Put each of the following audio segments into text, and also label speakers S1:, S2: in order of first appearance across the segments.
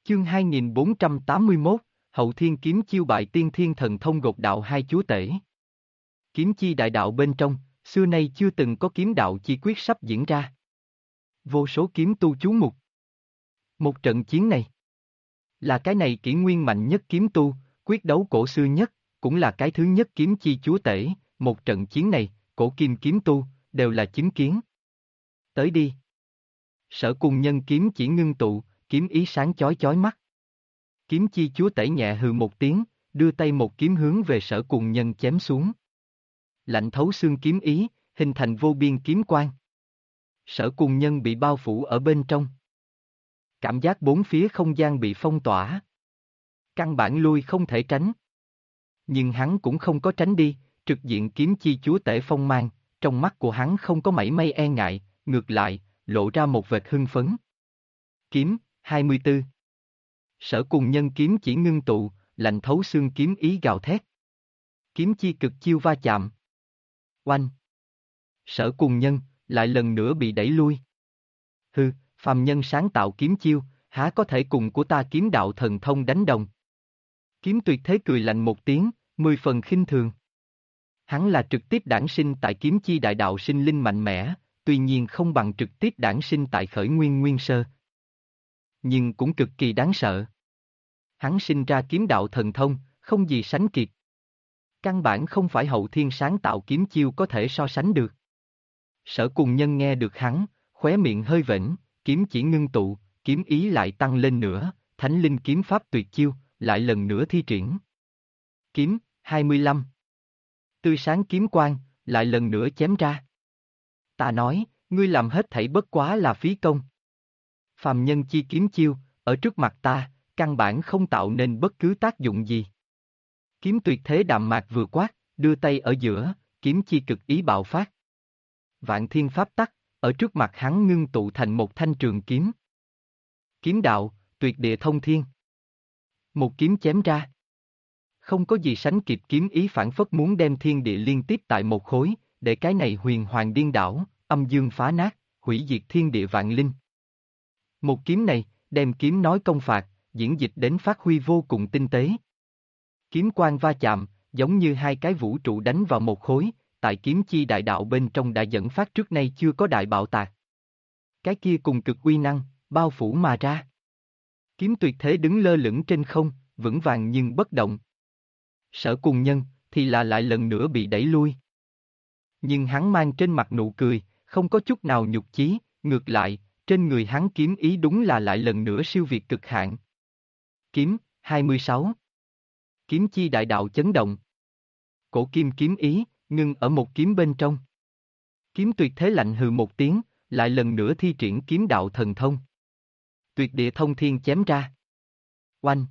S1: Chương 2481, Hậu Thiên Kiếm Chiêu bại Tiên Thiên Thần Thông gột đạo hai chúa tể. Kiếm chi đại đạo bên trong, xưa nay chưa từng có kiếm đạo chi quyết sắp diễn ra. Vô số kiếm tu chú mục. Một trận chiến này là cái này kỷ nguyên mạnh nhất kiếm tu, quyết đấu cổ xưa nhất, cũng là cái thứ nhất kiếm chi chúa tể. Một trận chiến này, cổ kim kiếm tu, đều là chứng kiến. Tới đi. Sở Cùng Nhân kiếm chỉ ngưng tụ, kiếm ý sáng chói chói mắt. Kiếm chi chúa tể nhẹ hừ một tiếng, đưa tay một kiếm hướng về Sở Cùng Nhân chém xuống. Lạnh thấu xương kiếm ý, hình thành vô biên kiếm quang. Sở Cùng Nhân bị bao phủ ở bên trong. Cảm giác bốn phía không gian bị phong tỏa. Căn bản lui không thể tránh. Nhưng hắn cũng không có tránh đi, trực diện kiếm chi chúa tể phong mang, trong mắt của hắn không có mảy may e ngại, ngược lại, lộ ra một vệt hưng phấn. Kiếm, 24. Sở Cùng Nhân kiếm chỉ ngưng tụ, lạnh thấu xương kiếm ý gào thét. Kiếm chi cực chiêu va chạm. Oanh! Sở Cùng Nhân, lại lần nữa bị đẩy lui. Hừ, phàm nhân sáng tạo kiếm chiêu, há có thể cùng của ta kiếm đạo thần thông đánh đồng. Kiếm Tuyệt Thế cười lạnh một tiếng, 10 phần khinh thường. Hắn là trực tiếp đản sinh tại kiếm chi đại đạo sinh linh mạnh mẽ, tuy nhiên không bằng trực tiếp đản sinh tại khởi nguyên nguyên sơ. Nhưng cũng cực kỳ đáng sợ. Hắn sinh ra kiếm đạo thần thông, không gì sánh kịp. Căn bản không phải hậu thiên sáng tạo kiếm chiêu có thể so sánh được. Sở Cùng Nhân nghe được hắn, khóe miệng hơi vểnh, kiếm chỉ ngưng tụ, kiếm ý lại tăng lên nữa, thánh linh kiếm pháp tuyệt chiêu, lại lần nữa thi triển. Kiếm, 25. Tươi sáng kiếm quang, lại lần nữa chém ra. Ta nói, ngươi làm hết thảy bất quá là phí công. Phàm nhân chi kiếm chiêu, ở trước mặt ta, căn bản không tạo nên bất cứ tác dụng gì. Kiếm Tuyệt Thế đạm mạc vừa quát, đưa tay ở giữa, kiếm chi cực ý bạo phát. Vạn thiên pháp tắc, ở trước mặt hắn ngưng tụ thành một thanh trường kiếm. Kiếm đạo, tuyệt địa thông thiên. Một kiếm chém ra. Không có gì sánh kịp kiếm ý phản phất muốn đem thiên địa liên tiếp tại một khối, để cái này huyền hoàng điên đảo, âm dương phá nát, hủy diệt thiên địa vạn linh. Một kiếm này, đem kiếm nói công phạt, diễn dịch đến phát huy vô cùng tinh tế. Kiếm quang va chạm, giống như hai cái vũ trụ đánh vào một khối, tại kiếm chi đại đạo bên trong đã dẫn phát trước nay chưa có đại bạo tạc. Cái kia cùng cực uy năng, bao phủ mà ra. Kiếm Tuyệt Thế đứng lơ lửng trên không, vững vàng nhưng bất động. Sở Cùng Nhân, thì là lại lần nữa bị đẩy lui. Nhưng hắn mang trên mặt nụ cười, không có chút nào nhục chí, ngược lại, trên người hắn kiếm ý đúng là lại lần nữa siêu việt cực hạn. Kiếm, 26. Kiếm chi đại đạo chấn động. Cổ kim kiếm ý, ngưng ở một kiếm bên trong. Kiếm Tuyệt Thế lạnh hừ một tiếng, lại lần nữa thi triển kiếm đạo thần thông. Tuyệt địa thông thiên chém ra. Oanh!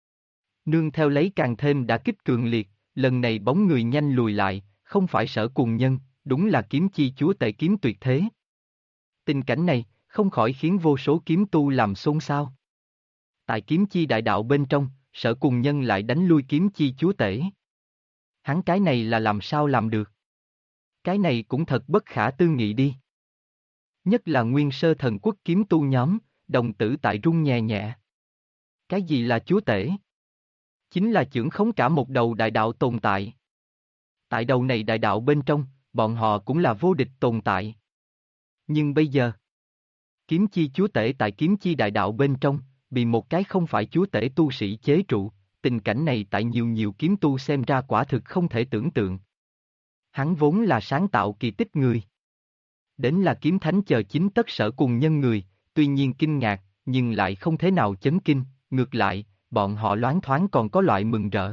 S1: Nương theo lấy càng thêm đã kích cường liệt, lần này bóng người nhanh lùi lại, không phải Sở Cùng Nhân, đúng là kiếm chi chúa tể Kiếm Tuyệt Thế. Tình cảnh này, không khỏi khiến vô số kiếm tu làm xôn xao. Tại kiếm chi đại đạo bên trong, Sở Cùng Nhân lại đánh lui kiếm chi chúa tể. Hắn cái này là làm sao làm được? Cái này cũng thật bất khả tư nghị đi. Nhất là nguyên sơ thần quốc kiếm tu nhóm, đồng tử tại run nhẹ nhẹ. Cái gì là chúa tể? Chính là chưởng khống cả một đầu đại đạo tồn tại. Tại đầu này đại đạo bên trong, bọn họ cũng là vô địch tồn tại. Nhưng bây giờ, kiếm chi chúa tể tại kiếm chi đại đạo bên trong, bị một cái không phải chúa tể tu sĩ chế trụ, tình cảnh này tại nhiều kiếm tu xem ra quả thực không thể tưởng tượng. Hắn vốn là sáng tạo kỳ tích người. Đến là kiếm thánh chờ chính tất Sở Cùng Nhân người, tuy nhiên kinh ngạc, nhưng lại không thế nào chấn kinh, ngược lại, bọn họ loáng thoáng còn có loại mừng rỡ.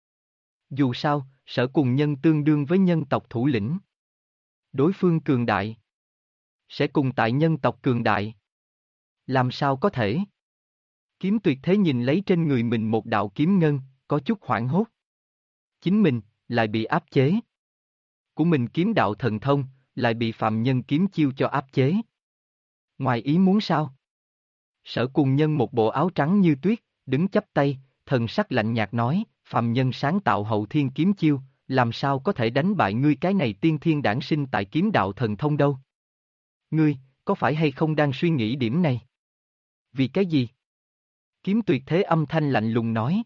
S1: Dù sao, Sở Cùng Nhân tương đương với nhân tộc thủ lĩnh. Đối phương cường đại. Sẽ cùng tại nhân tộc cường đại. Làm sao có thể? Kiếm Tuyệt Thế nhìn lấy trên người mình một đạo kiếm ngân, có chút hoảng hốt. Chính mình, lại bị áp chế. Của mình kiếm đạo thần thông, lại bị phàm nhân kiếm chiêu cho áp chế. Ngoài ý muốn sao? Sở Cùng Nhân một bộ áo trắng như tuyết, đứng chắp tay, thần sắc lạnh nhạt nói, phàm nhân sáng tạo hậu thiên kiếm chiêu, làm sao có thể đánh bại ngươi cái này tiên thiên đản sinh tại kiếm đạo thần thông đâu? Ngươi, có phải hay không đang suy nghĩ điểm này? Vì cái gì? Kiếm tuyệt thế âm thanh lạnh lùng nói.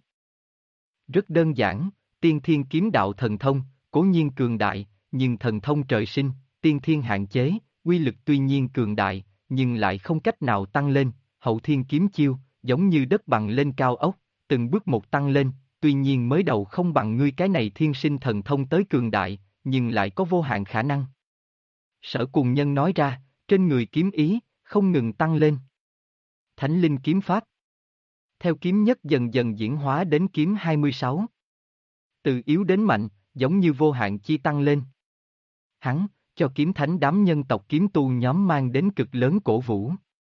S1: Rất đơn giản, tiên thiên kiếm đạo thần thông, cố nhiên cường đại, nhưng thần thông trời sinh, tiên thiên hạn chế, uy lực tuy nhiên cường đại, nhưng lại không cách nào tăng lên, hậu thiên kiếm chiêu, giống như đất bằng lên cao ốc, từng bước một tăng lên, tuy nhiên mới đầu không bằng ngươi cái này thiên sinh thần thông tới cường đại, nhưng lại có vô hạn khả năng. Sở Cùng Nhân nói ra, trên người kiếm ý, không ngừng tăng lên. Thánh linh kiếm pháp. Theo kiếm nhất dần dần diễn hóa đến kiếm 26. Từ yếu đến mạnh, giống như vô hạn chi tăng lên. Hắn, cho kiếm thánh đám nhân tộc kiếm tu nhóm mang đến cực lớn cổ vũ.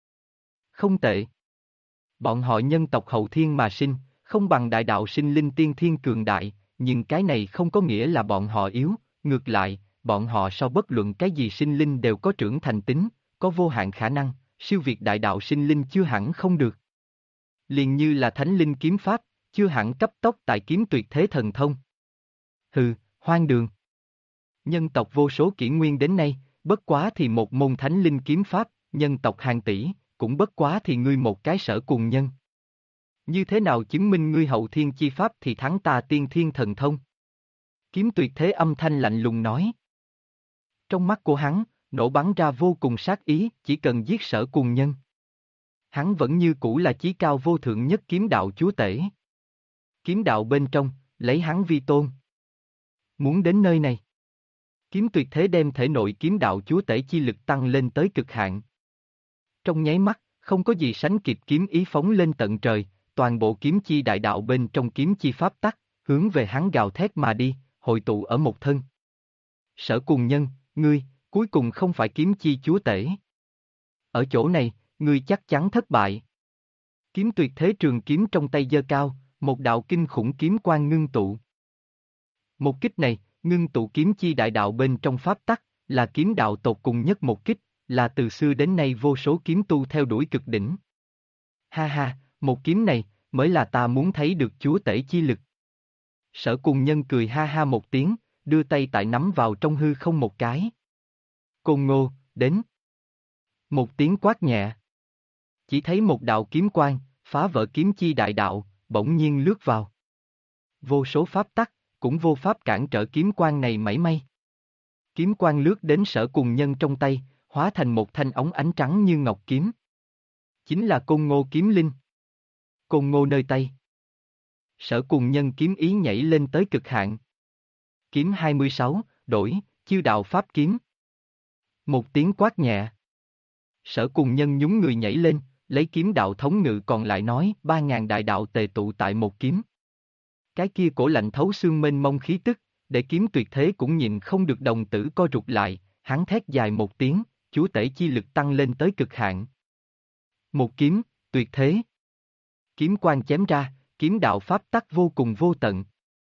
S1: Không tệ. Bọn họ nhân tộc hậu thiên mà sinh, không bằng đại đạo sinh linh tiên thiên cường đại, nhưng cái này không có nghĩa là bọn họ yếu, ngược lại, bọn họ so bất luận cái gì sinh linh đều có trưởng thành tính, có vô hạn khả năng, siêu việt đại đạo sinh linh chưa hẳn không được. Liền như là thánh linh kiếm pháp, chưa hẳn cấp tốc tại kiếm tuyệt thế thần thông. Hừ, hoang đường. Nhân tộc vô số kỷ nguyên đến nay, bất quá thì một môn thánh linh kiếm pháp, nhân tộc hàng tỷ, cũng bất quá thì ngươi một cái Sở Cùng Nhân. Như thế nào chứng minh ngươi hậu thiên chi pháp thì thắng ta tiên thiên thần thông? Kiếm tuyệt thế âm thanh lạnh lùng nói. Trong mắt của hắn, nổ bắn ra vô cùng sát ý, chỉ cần giết Sở Cùng Nhân. Hắn vẫn như cũ là chí cao vô thượng nhất kiếm đạo chúa tể. Kiếm đạo bên trong, lấy hắn vi tôn. Muốn đến nơi này. Kiếm tuyệt thế đem thể nội kiếm đạo chúa tể chi lực tăng lên tới cực hạn. Trong nháy mắt, không có gì sánh kịp kiếm ý phóng lên tận trời, toàn bộ kiếm chi đại đạo bên trong kiếm chi pháp tắc, hướng về hắn gào thét mà đi, hội tụ ở một thân. Sở Cùng Nhân, ngươi, cuối cùng không phải kiếm chi chúa tể. Ở chỗ này, ngươi chắc chắn thất bại. Kiếm tuyệt thế trường kiếm trong tay giơ cao, một đạo kinh khủng kiếm quang ngưng tụ. Một kích này, ngưng tụ kiếm chi đại đạo bên trong pháp tắc, là kiếm đạo tột cùng nhất một kích, là từ xưa đến nay vô số kiếm tu theo đuổi cực đỉnh. Ha ha, một kiếm này, mới là ta muốn thấy được chúa tể chi lực. Sở Cùng Nhân cười ha ha một tiếng, đưa tay tại nắm vào trong hư không một cái. Côn Ngô, đến. Một tiếng quát nhẹ. Chỉ thấy một đạo kiếm quang, phá vỡ kiếm chi đại đạo, bỗng nhiên lướt vào. Vô số pháp tắc, cũng vô pháp cản trở kiếm quang này mảy may. Kiếm quang lướt đến Sở Cùng Nhân trong tay, hóa thành một thanh ống ánh trắng như ngọc kiếm. Chính là Côn Ngô kiếm linh. Côn Ngô nơi tay. Sở Cùng Nhân kiếm ý nhảy lên tới cực hạn. Kiếm 26, đổi, chiêu đạo pháp kiếm. Một tiếng quát nhẹ. Sở Cùng Nhân nhún người nhảy lên, lấy kiếm đạo thống ngự còn lại nói 3.000 đại đạo tề tụ tại một kiếm. Cái kia cổ lạnh thấu xương mênh mông khí tức, để kiếm tuyệt thế cũng nhìn không được đồng tử co rụt lại, hắn thét dài một tiếng, chúa tể chi lực tăng lên tới cực hạn. Một kiếm, tuyệt thế. Kiếm quang chém ra, kiếm đạo pháp tắc vô cùng vô tận.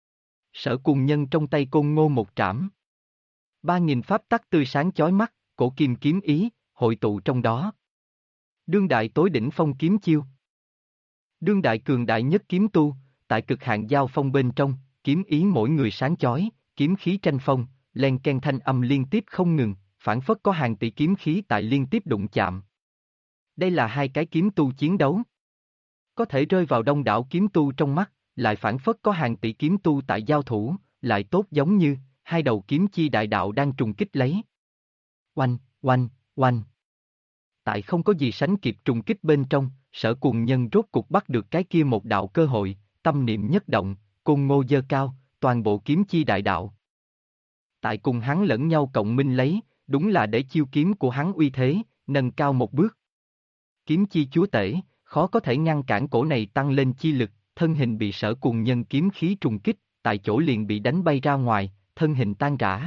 S1: Sở Cùng Nhân trong tay Côn Ngô một trảm. 3.000 pháp tắc tươi sáng chói mắt, cổ kim kiếm ý, hội tụ trong đó. Đương đại tối đỉnh phong kiếm chiêu. Đương đại cường đại nhất kiếm tu, tại cực hạn giao phong bên trong, kiếm ý mỗi người sáng chói, kiếm khí tranh phong, len ken thanh âm liên tiếp không ngừng, phảng phất có hàng tỷ kiếm khí tại liên tiếp đụng chạm. Đây là hai cái kiếm tu chiến đấu. Có thể rơi vào đông đảo kiếm tu trong mắt, lại phảng phất có hàng tỷ kiếm tu tại giao thủ, lại tốt giống như hai đầu kiếm chi đại đạo đang trùng kích lấy. Oanh, oanh, oanh. Tại không có gì sánh kịp trùng kích bên trong, Sở Cùng Nhân rốt cục bắt được cái kia một đạo cơ hội, tâm niệm nhất động, Côn Ngô giơ cao, toàn bộ kiếm chi đại đạo. Tại cùng hắn lẫn nhau cộng minh lấy, đúng là để chiêu kiếm của hắn uy thế, nâng cao một bước. Kiếm chi chúa tể, khó có thể ngăn cản cổ này tăng lên chi lực, thân hình bị Sở Cùng Nhân kiếm khí trùng kích, tại chỗ liền bị đánh bay ra ngoài, thân hình tan rã.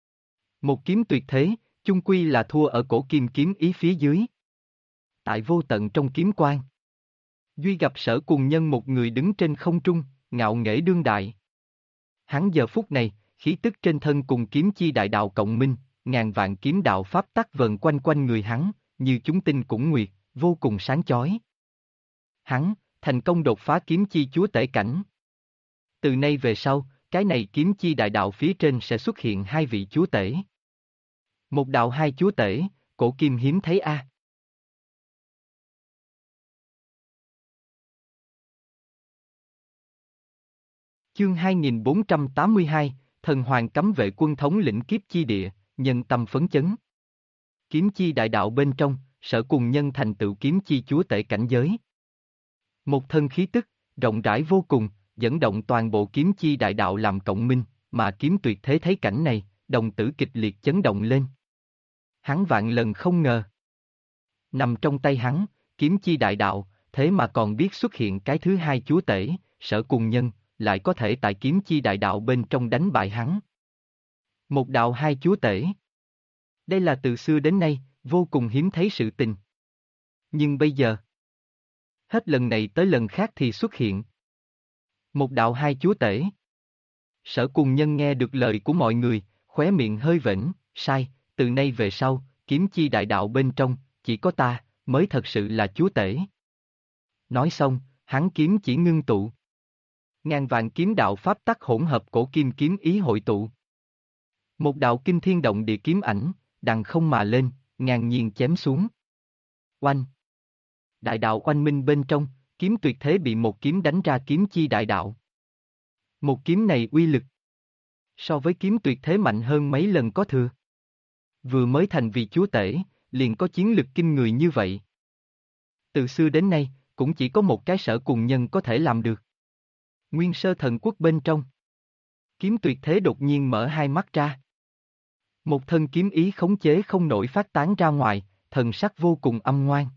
S1: Một kiếm tuyệt thế, chung quy là thua ở cổ kim kiếm ý phía dưới. Tại vô tận trong kiếm quang, duy gặp Sở Cùng Nhân một người đứng trên không trung, ngạo nghễ đương đại. Hắn giờ phút này, khí tức trên thân cùng kiếm chi đại đạo cộng minh, ngàn vạn kiếm đạo pháp tắc vần quanh quanh người hắn, như chúng tinh cũng nguyệt, vô cùng sáng chói. Hắn, thành công đột phá kiếm chi chúa tể cảnh. Từ nay về sau, cái này kiếm chi đại đạo phía trên sẽ xuất hiện hai vị chúa tể. Một đạo hai chúa tể, cổ kim hiếm thấy a. Chương 2482, Thần Hoàng cấm vệ quân thống lĩnh kiếp chi địa, nhân tâm phấn chấn. Kiếm chi đại đạo bên trong, Sở Cùng Nhân thành tựu kiếm chi chúa tể cảnh giới. Một thân khí tức, rộng rãi vô cùng, dẫn động toàn bộ kiếm chi đại đạo làm cộng minh, mà kiếm tuyệt thế thấy cảnh này, đồng tử kịch liệt chấn động lên. Hắn vạn lần không ngờ. Nằm trong tay hắn, kiếm chi đại đạo, thế mà còn biết xuất hiện cái thứ hai chúa tể, Sở Cùng Nhân, lại có thể tại kiếm chi đại đạo bên trong đánh bại hắn. Một đạo hai chúa tể. Đây là từ xưa đến nay, vô cùng hiếm thấy sự tình. Nhưng bây giờ, hết lần này tới lần khác thì xuất hiện. Một đạo hai chúa tể. Sở Cùng Nhân nghe được lời của mọi người, khóe miệng hơi vểnh, sai, từ nay về sau, kiếm chi đại đạo bên trong, chỉ có ta, mới thật sự là chúa tể. Nói xong, hắn kiếm chỉ ngưng tụ. Ngàn vạn kiếm đạo pháp tắc hỗn hợp cổ kim kiếm ý hội tụ. Một đạo kinh thiên động địa kiếm ảnh, đằng không mà lên, ngang nhiên chém xuống. Oanh! Đại đạo oanh minh bên trong, kiếm tuyệt thế bị một kiếm đánh ra kiếm chi đại đạo. Một kiếm này uy lực, so với kiếm tuyệt thế mạnh hơn mấy lần có thừa. Vừa mới thành vì chúa tể, liền có chiến lực kinh người như vậy. Từ xưa đến nay, cũng chỉ có một cái Sở Cùng Nhân có thể làm được. Nguyên Sơ Thần Quốc bên trong. Kiếm tuyệt thế đột nhiên mở hai mắt ra. Một thân kiếm ý khống chế không nổi phát tán ra ngoài, thần sắc vô cùng âm ngoan.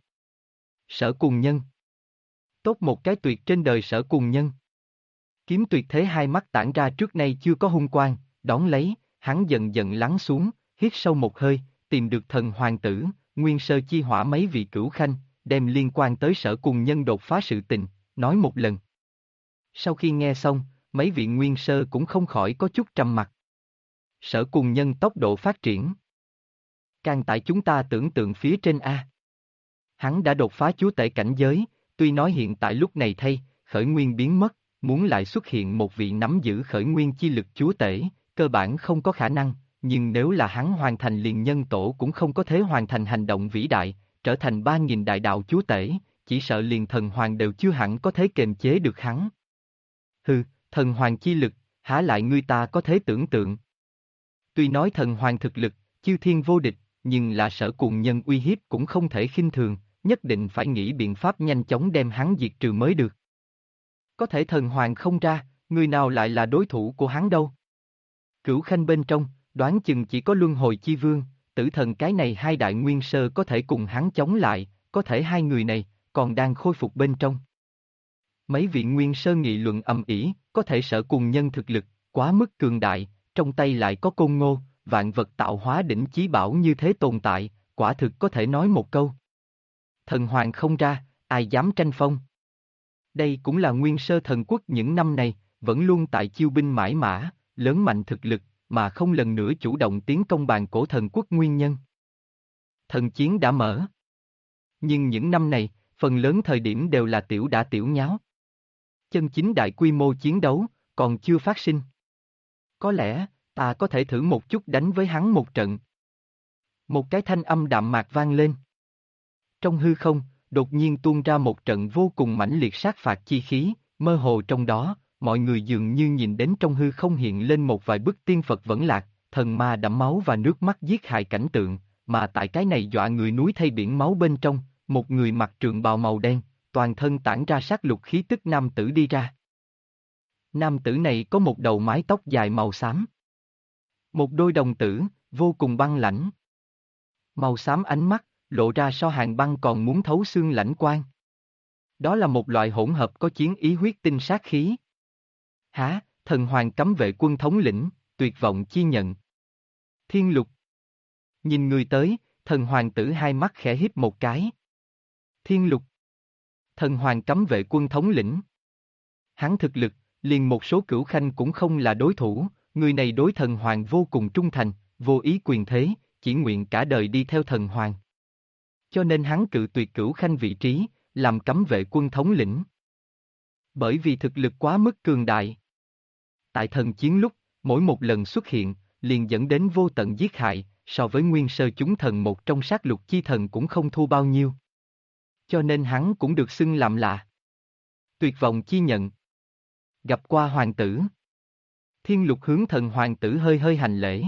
S1: Sở Cùng Nhân. Tốt một cái tuyệt trên đời Sở Cùng Nhân. Kiếm tuyệt thế hai mắt tản ra trước nay chưa có hung quang, đón lấy, hắn dần dần lắng xuống, hít sâu một hơi, tìm được thần hoàng tử, Nguyên Sơ chi hỏa mấy vị cửu khanh, đem liên quan tới Sở Cùng Nhân đột phá sự tình, nói một lần. Sau khi nghe xong, mấy vị Nguyên Sơ cũng không khỏi có chút trầm mặc. Sở Cùng Nhân tốc độ phát triển. Càng tại chúng ta tưởng tượng phía trên A. Hắn đã đột phá chúa tể cảnh giới, tuy nói hiện tại lúc này thay, khởi nguyên biến mất, muốn lại xuất hiện một vị nắm giữ khởi nguyên chi lực chúa tể, cơ bản không có khả năng, nhưng nếu là hắn hoàn thành liền nhân tổ cũng không có thể hoàn thành hành động vĩ đại, trở thành 3.000 đại đạo chúa tể, chỉ sợ liền thần hoàng đều chưa hẳn có thể kiềm chế được hắn. Hừ, thần hoàng chi lực, há lại ngươi ta có thể tưởng tượng. Tuy nói thần hoàng thực lực, chư thiên vô địch, nhưng là Sở Cùng Nhân uy hiếp cũng không thể khinh thường, nhất định phải nghĩ biện pháp nhanh chóng đem hắn diệt trừ mới được. Có thể thần hoàng không ra, người nào lại là đối thủ của hắn đâu. Cửu khanh bên trong, đoán chừng chỉ có Luân Hồi Chi Vương, Tử Thần cái này hai đại nguyên sơ có thể cùng hắn chống lại, có thể hai người này, còn đang khôi phục bên trong. Mấy vị nguyên sơ nghị luận ầm ĩ, có thể Sở Cùng Nhân thực lực, quá mức cường đại, trong tay lại có Côn Ngô, vạn vật tạo hóa đỉnh chí bảo như thế tồn tại, quả thực có thể nói một câu. Thần hoàng không ra, ai dám tranh phong. Đây cũng là Nguyên Sơ Thần Quốc những năm này, vẫn luôn tại chiêu binh mãi mã, lớn mạnh thực lực, mà không lần nữa chủ động tiến công bàn cổ thần quốc nguyên nhân. Thần chiến đã mở. Nhưng những năm này, phần lớn thời điểm đều là tiểu đả tiểu nháo. Chân chính đại quy mô chiến đấu, còn chưa phát sinh. Có lẽ, ta có thể thử một chút đánh với hắn một trận. Một cái thanh âm đạm mạc vang lên. Trong hư không, đột nhiên tuôn ra một trận vô cùng mãnh liệt sát phạt chi khí, mơ hồ trong đó, mọi người dường như nhìn đến trong hư không hiện lên một vài bức tiên Phật vẫn lạc, thần ma đẫm máu và nước mắt giết hại cảnh tượng, mà tại cái này dọa người núi thay biển máu bên trong, một người mặc trượng bào màu đen, toàn thân tản ra sát lục khí tức nam tử đi ra. Nam tử này có một đầu mái tóc dài màu xám. Một đôi đồng tử, vô cùng băng lãnh. Màu xám ánh mắt, lộ ra so hàng băng còn muốn thấu xương lãnh quang. Đó là một loại hỗn hợp có chiến ý huyết tinh sát khí. Há, thần hoàng cấm vệ quân thống lĩnh, tuyệt vọng chi nhận. Thiên Lục. Nhìn người tới, thần hoàng tử hai mắt khẽ híp một cái. Thiên Lục. Thần hoàng cấm vệ quân thống lĩnh. Hắn thực lực, liền một số cửu khanh cũng không là đối thủ, người này đối thần hoàng vô cùng trung thành, vô ý quyền thế, chỉ nguyện cả đời đi theo thần hoàng. Cho nên hắn cự tuyệt cửu khanh vị trí, làm cấm vệ quân thống lĩnh. Bởi vì thực lực quá mức cường đại. Tại thần chiến lúc, mỗi một lần xuất hiện, liền dẫn đến vô tận giết hại, so với nguyên sơ chúng thần một trong sát lục chi thần cũng không thua bao nhiêu. Cho nên hắn cũng được xưng làm là tuyệt vọng chi nhận. Gặp qua hoàng tử. Thiên Lục hướng thần hoàng tử hơi hơi hành lễ.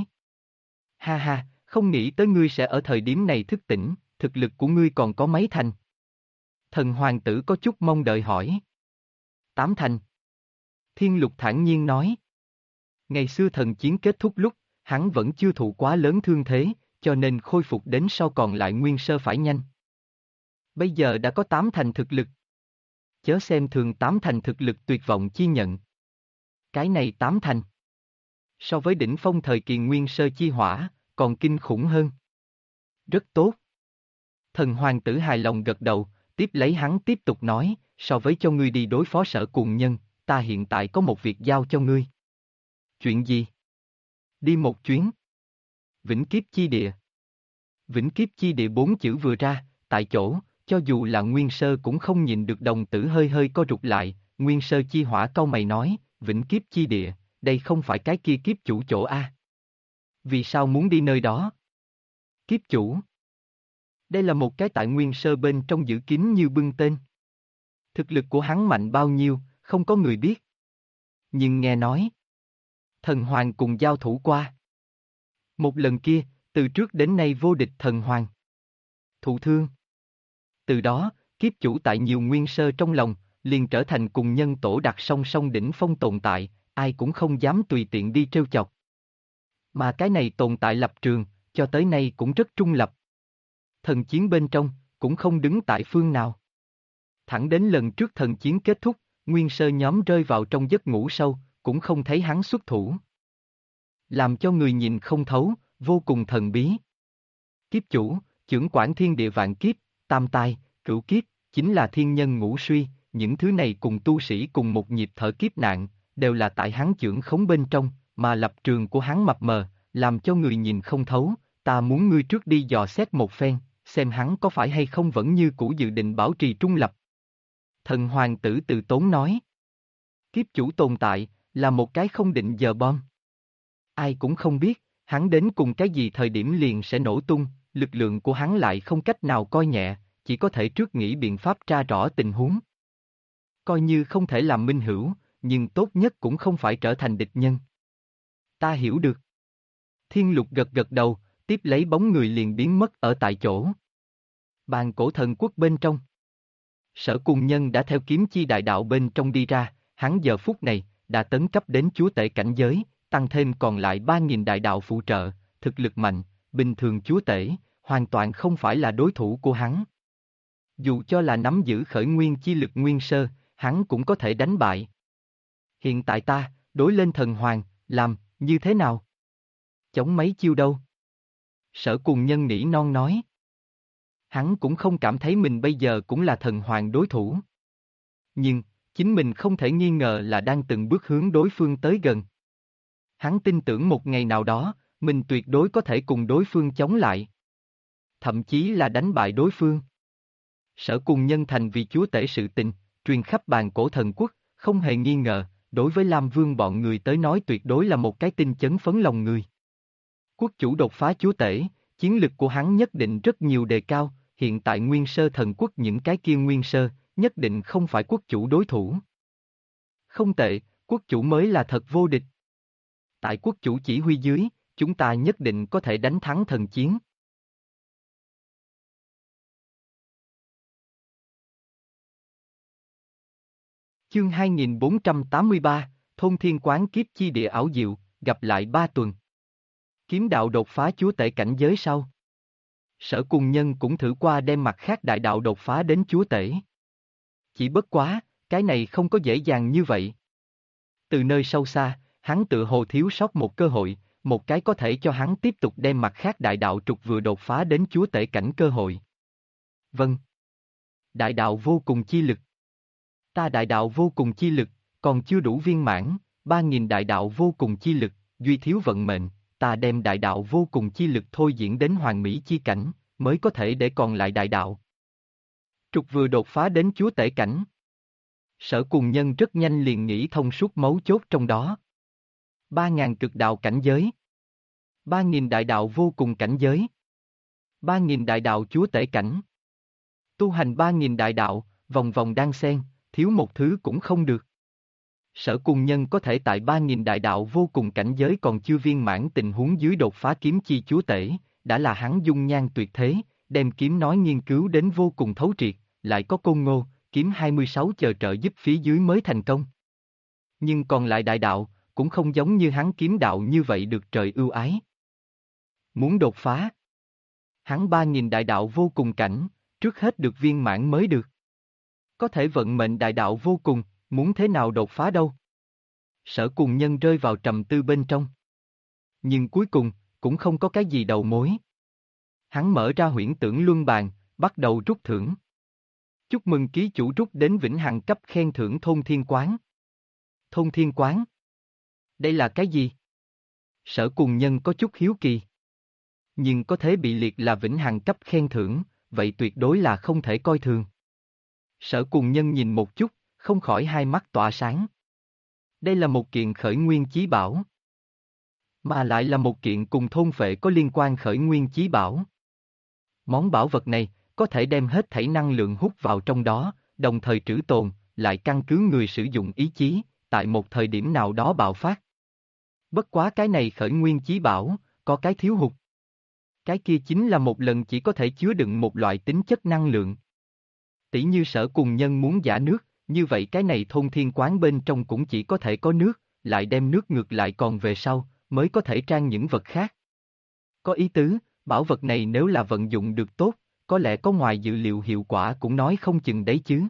S1: Ha ha, không nghĩ tới ngươi sẽ ở thời điểm này thức tỉnh, thực lực của ngươi còn có mấy thành? Thần hoàng tử có chút mong đợi hỏi. 8 thành. Thiên Lục thản nhiên nói. Ngày xưa thần chiến kết thúc lúc, hắn vẫn chưa thụ quá lớn thương thế, cho nên khôi phục đến sau còn lại nguyên sơ phải nhanh. Bây giờ đã có 8 thành thực lực. Chớ xem thường 8 thành thực lực tuyệt vọng chi nhận. Cái này 8 thành. So với đỉnh phong thời kỳ nguyên sơ chi hỏa, còn kinh khủng hơn. Rất tốt. Thần hoàng tử hài lòng gật đầu, tiếp lấy hắn tiếp tục nói, so với cho ngươi đi đối phó Sở Cùng Nhân, ta hiện tại có một việc giao cho ngươi. Chuyện gì? Đi một chuyến. Vĩnh Kiếp Chi Địa. Vĩnh Kiếp Chi Địa 4 chữ vừa ra, tại chỗ, cho dù là Nguyên Sơ cũng không nhìn được đồng tử hơi hơi co rụt lại, Nguyên Sơ chi hỏa cau mày nói, Vĩnh Kiếp Chi Địa, đây không phải cái kia kiếp chủ chỗ a? Vì sao muốn đi nơi đó? Kiếp chủ. Đây là một cái tại Nguyên Sơ bên trong giữ kín như bưng tên. Thực lực của hắn mạnh bao nhiêu, không có người biết. Nhưng nghe nói, thần hoàng cùng giao thủ qua. Một lần kia, từ trước đến nay vô địch thần hoàng. Thụ thương. Từ đó, kiếp chủ tại nhiều nguyên sơ trong lòng, liền trở thành cùng nhân tổ đặt song song đỉnh phong tồn tại, ai cũng không dám tùy tiện đi trêu chọc. Mà cái này tồn tại lập trường, cho tới nay cũng rất trung lập. Thần chiến bên trong, cũng không đứng tại phương nào. Thẳng đến lần trước thần chiến kết thúc, nguyên sơ nhóm rơi vào trong giấc ngủ sâu, cũng không thấy hắn xuất thủ. Làm cho người nhìn không thấu, vô cùng thần bí. Kiếp chủ, chưởng quản thiên địa vạn kiếp, tam tai, cửu kiếp, chính là thiên nhân ngũ suy, những thứ này cùng tu sĩ cùng một nhịp thở kiếp nạn, đều là tại hắn chưởng khống bên trong, mà lập trường của hắn mập mờ, làm cho người nhìn không thấu, ta muốn ngươi trước đi dò xét một phen, xem hắn có phải hay không vẫn như cũ dự định bảo trì trung lập. Thần hoàng tử từ tốn nói. Kiếp chủ tồn tại, là một cái không định giờ bom. Ai cũng không biết, hắn đến cùng cái gì thời điểm liền sẽ nổ tung, lực lượng của hắn lại không cách nào coi nhẹ, chỉ có thể trước nghĩ biện pháp tra rõ tình huống. Coi như không thể làm minh hữu, nhưng tốt nhất cũng không phải trở thành địch nhân. Ta hiểu được. Thiên Lục gật gật đầu, tiếp lấy bóng người liền biến mất ở tại chỗ. Bàn cổ thần quốc bên trong. Sở Cùng Nhân đã theo kiếm chi đại đạo bên trong đi ra, hắn giờ phút này, đã tấn cấp đến chúa tể cảnh giới, tăng thêm còn lại 3.000 đại đạo phụ trợ, thực lực mạnh, bình thường chúa tể, hoàn toàn không phải là đối thủ của hắn. Dù cho là nắm giữ khởi nguyên chi lực nguyên sơ, hắn cũng có thể đánh bại. Hiện tại ta, đối lên thần hoàng, làm, như thế nào? Chống mấy chiêu đâu? Sở Cùng Nhân nỉ non nói. Hắn cũng không cảm thấy mình bây giờ cũng là thần hoàng đối thủ. Nhưng, chính mình không thể nghi ngờ là đang từng bước hướng đối phương tới gần. Hắn tin tưởng một ngày nào đó, mình tuyệt đối có thể cùng đối phương chống lại. Thậm chí là đánh bại đối phương. Sở Cùng Nhân thành vì chúa tể sự tình, truyền khắp bàn cổ thần quốc, không hề nghi ngờ, đối với Lam Vương bọn người tới nói tuyệt đối là một cái tin chấn phấn lòng người. Quốc chủ đột phá chúa tể, chiến lực của hắn nhất định rất nhiều đề cao, hiện tại nguyên sơ thần quốc những cái kia nguyên sơ, nhất định không phải quốc chủ đối thủ. Không tệ, quốc chủ mới là thật vô địch. Tại quốc chủ chỉ huy dưới, chúng ta nhất định có thể đánh thắng thần chiến. Chương 2483, Thôn Thiên Quán Kiếp Chi Địa ảo diệu, gặp lại 3 tuần. Kiếm đạo đột phá chúa tể cảnh giới sau. Sở Cùng Nhân cũng thử qua đem mặt khác đại đạo đột phá đến chúa tể. Chỉ bất quá, cái này không có dễ dàng như vậy. Từ nơi sâu xa, hắn tự hồ thiếu sót một cơ hội, một cái có thể cho hắn tiếp tục đem mặt khác đại đạo trục vừa đột phá đến chúa tể cảnh cơ hội. Vâng. Đại đạo vô cùng chi lực. Ta đại đạo vô cùng chi lực, còn chưa đủ viên mãn, 3.000 đại đạo vô cùng chi lực, duy thiếu vận mệnh, ta đem đại đạo vô cùng chi lực thôi diễn đến hoàn mỹ chi cảnh, mới có thể để còn lại đại đạo. Trục vừa đột phá đến chúa tể cảnh. Sở Cùng Nhân rất nhanh liền nghĩ thông suốt mấu chốt trong đó. 3.000 cực đạo cảnh giới. 3.000 đại đạo vô cùng cảnh giới. 3.000 đại đạo chúa tể cảnh. Tu hành 3.000 đại đạo, vòng vòng đan xen, thiếu một thứ cũng không được. Sở Cùng Nhân có thể tại 3.000 đại đạo vô cùng cảnh giới còn chưa viên mãn tình huống dưới đột phá kiếm chi chúa tể, đã là hắn dung nhan tuyệt thế, đem kiếm nói nghiên cứu đến vô cùng thấu triệt, lại có Côn Ngô, kiếm 26 chờ trợ giúp phía dưới mới thành công. Nhưng còn lại đại đạo, cũng không giống như hắn kiếm đạo như vậy được trời ưu ái. Muốn đột phá, hắn 3.000 đại đạo vô cùng cảnh, trước hết được viên mãn mới được. Có thể vận mệnh đại đạo vô cùng, muốn thế nào đột phá đâu? Sở Cùng Nhân rơi vào trầm tư bên trong. Nhưng cuối cùng, cũng không có cái gì đầu mối. Hắn mở ra huyễn tưởng luân bàn, bắt đầu rút thưởng. Chúc mừng ký chủ rút đến vĩnh hằng cấp khen thưởng thôn thiên quán. Thôn thiên quán? Đây là cái gì? Sở Cùng Nhân có chút hiếu kỳ. Nhưng có thể bị liệt là vĩnh hằng cấp khen thưởng, vậy tuyệt đối là không thể coi thường. Sở Cùng Nhân nhìn một chút, không khỏi hai mắt tỏa sáng. Đây là một kiện khởi nguyên chí bảo. Mà lại là một kiện cùng thôn phệ có liên quan khởi nguyên chí bảo. Món bảo vật này, có thể đem hết thảy năng lượng hút vào trong đó, đồng thời trữ tồn, lại căn cứ người sử dụng ý chí, tại một thời điểm nào đó bạo phát. Bất quá cái này khởi nguyên chí bảo, có cái thiếu hụt. Cái kia chính là một lần chỉ có thể chứa đựng một loại tính chất năng lượng. Tỷ như Sở Cùng Nhân muốn giả nước, như vậy cái này thôn thiên quán bên trong cũng chỉ có thể có nước, lại đem nước ngược lại còn về sau, mới có thể trang những vật khác. Có ý tứ, bảo vật này nếu là vận dụng được tốt, có lẽ có ngoài dự liệu hiệu quả cũng nói không chừng đấy chứ.